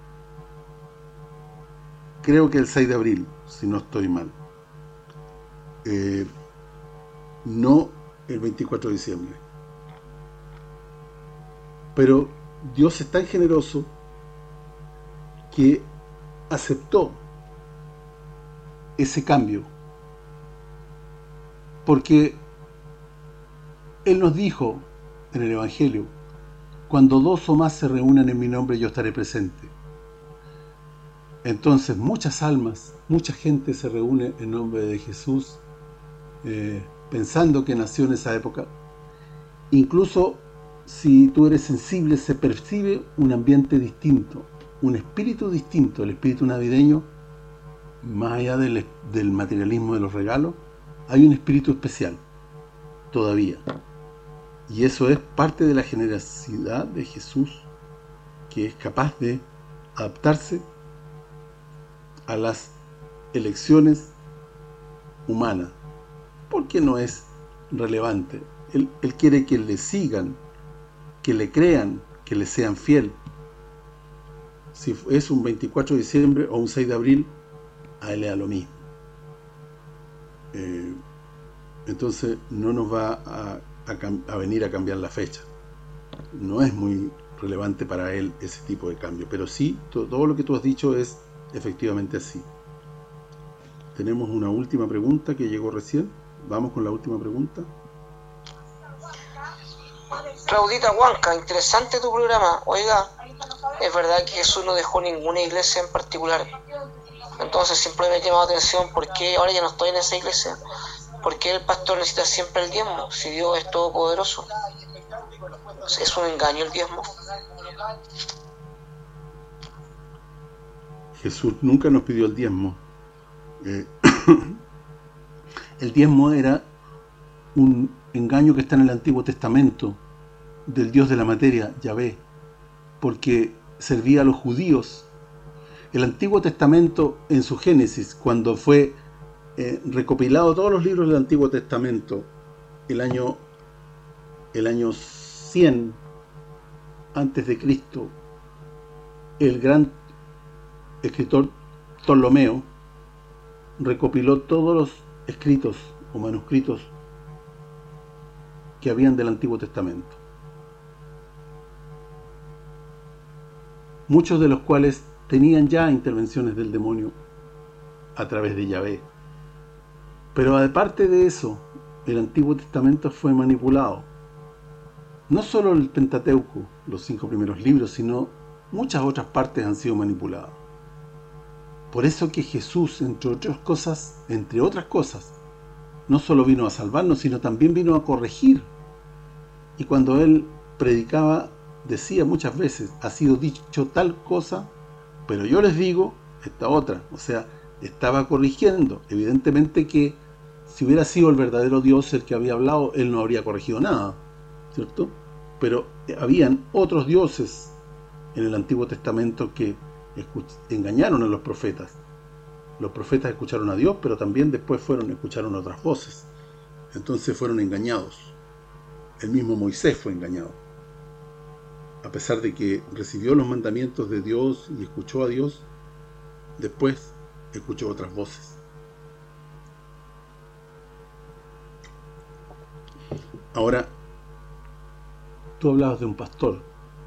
creo que el seis de abril, si no estoy mal. Eh, no el veinticuatro de diciembre. Pero Dios es tan generoso que aceptó ese cambio, porque Él nos dijo en el Evangelio: cuando dos o más se reúnan en mi nombre, yo estaré presente. Entonces muchas almas, mucha gente se reúne en nombre de Jesús, eh, pensando que nació en esa época. Incluso si tú eres sensible, se percibe un ambiente distinto, un espíritu distinto, el espíritu navideño. Más allá del, del materialismo de los regalos, hay un espíritu especial todavía, y eso es parte de la generosidad de Jesús, que es capaz de adaptarse a las elecciones humanas, porque no es relevante. Él, él quiere que le sigan, que le crean, que le sean fiel. Si es un veinticuatro de diciembre o un seis de abril, a él le da lo mismo. Eh, entonces no nos va a, a, a venir a cambiar la fecha. No es muy relevante para él ese tipo de cambio, pero sí, to, todo lo que tú has dicho es efectivamente así. Tenemos una última pregunta que llegó recién. Vamos con la última pregunta. Claudita Huanca, interesante tu programa. Oiga, es verdad que Jesús no dejó ninguna iglesia en particular. Entonces siempre me ha llamado la atención por qué ahora ya no estoy en esa iglesia. ¿Por qué el pastor necesita siempre el diezmo si Dios es todopoderoso? ¿Es un engaño el diezmo? Jesús nunca nos pidió el diezmo. Eh, el diezmo era un engaño que está en el Antiguo Testamento del Dios de la materia, Yahvé, porque servía a los judíos. El Antiguo Testamento, en su génesis, cuando fue eh, recopilado todos los libros del Antiguo Testamento, el año el año cien antes de Cristo, el gran escritor Ptolomeo recopiló todos los escritos o manuscritos que habían del Antiguo Testamento, muchos de los cuales tenían ya intervenciones del demonio a través de Yahvé. Pero aparte de eso, el Antiguo Testamento fue manipulado. No solo el Pentateuco, los cinco primeros libros, sino muchas otras partes han sido manipuladas. Por eso que Jesús, entre otras cosas, entre otras cosas, no solo vino a salvarnos, sino también vino a corregir y cuando él predicaba decía muchas veces, ha sido dicho tal cosa, pero yo les digo esta otra. O sea, estaba corrigiendo. Evidentemente que si hubiera sido el verdadero Dios el que había hablado, él no habría corregido nada, ¿cierto? Pero habían otros dioses en el Antiguo Testamento que engañaron a los profetas. Los profetas escucharon a Dios, pero también después fueron escucharon otras voces. Entonces fueron engañados. El mismo Moisés fue engañado. A pesar de que recibió los mandamientos de Dios y escuchó a Dios, después escuchó otras voces. Ahora, tú hablabas de un pastor.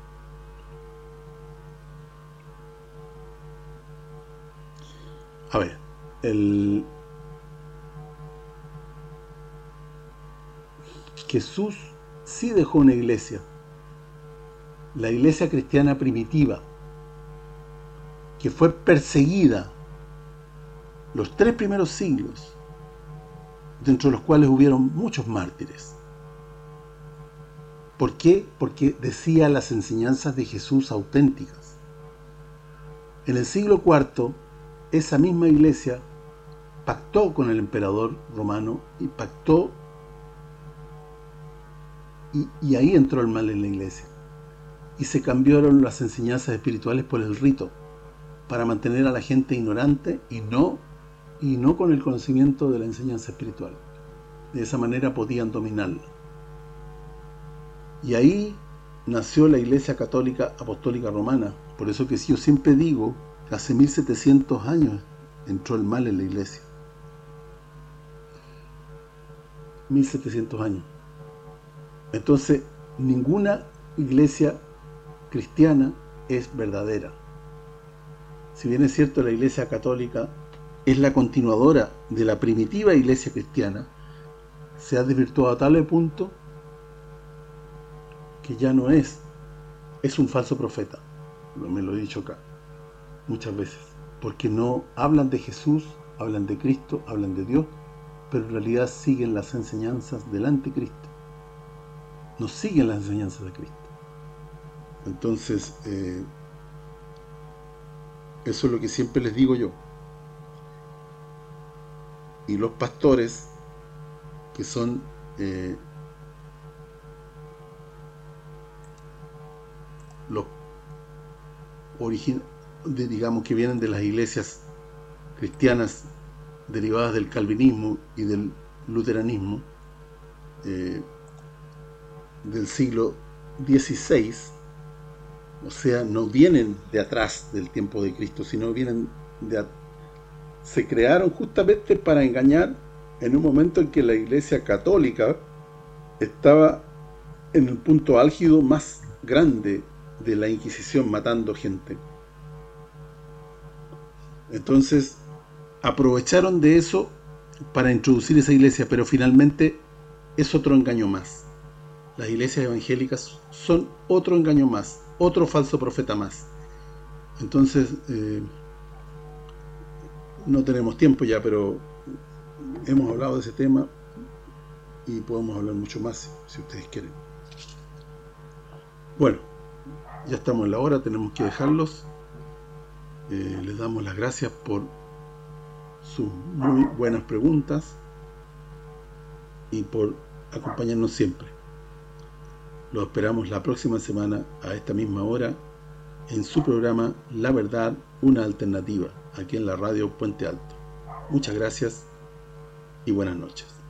A ver, el Jesús sí dejó una iglesia, la iglesia cristiana primitiva, que fue perseguida los tres primeros siglos, dentro de los cuales hubieron muchos mártires. ¿Por qué? Porque decía las enseñanzas de Jesús auténticas. En el siglo cuarto, esa misma iglesia pactó con el emperador romano y pactó y, y ahí entró el mal en la iglesia. Y se cambiaron las enseñanzas espirituales por el rito, para mantener a la gente ignorante y no, y no con el conocimiento de la enseñanza espiritual. De esa manera podían dominarla. Y ahí nació la Iglesia Católica Apostólica Romana. Por eso que yo siempre digo que hace mil setecientos años entró el mal en la iglesia. mil setecientos años. Entonces, ninguna iglesia cristiana es verdadera. Si bien es cierto, la Iglesia Católica es la continuadora de la primitiva iglesia cristiana, se ha desvirtuado a tal punto que ya no es, es un falso profeta. Me lo he dicho acá muchas veces, porque no hablan de Jesús, hablan de Cristo, hablan de Dios, pero en realidad siguen las enseñanzas del anticristo, no siguen las enseñanzas de Cristo. Entonces, eh, eso es lo que siempre les digo yo. Y los pastores, que son eh, los originales, digamos que vienen de las iglesias cristianas derivadas del calvinismo y del luteranismo, eh, del siglo dieciséis, o sea, no vienen de atrás del tiempo de Cristo, sino vienen de atrás. Se crearon justamente para engañar en un momento en que la Iglesia Católica estaba en el punto álgido más grande de la Inquisición, matando gente. Entonces aprovecharon de eso para introducir esa iglesia, pero finalmente es otro engaño más. Las iglesias evangélicas son otro engaño más, otro falso profeta más. Entonces, eh, no tenemos tiempo ya, pero hemos hablado de ese tema y podemos hablar mucho más si ustedes quieren. Bueno, ya estamos en la hora, tenemos que dejarlos. Eh, les damos las gracias por sus muy buenas preguntas y por acompañarnos siempre. Los esperamos la próxima semana a esta misma hora en su programa La Verdad, una alternativa, aquí en la radio Puente Alto. Muchas gracias y buenas noches.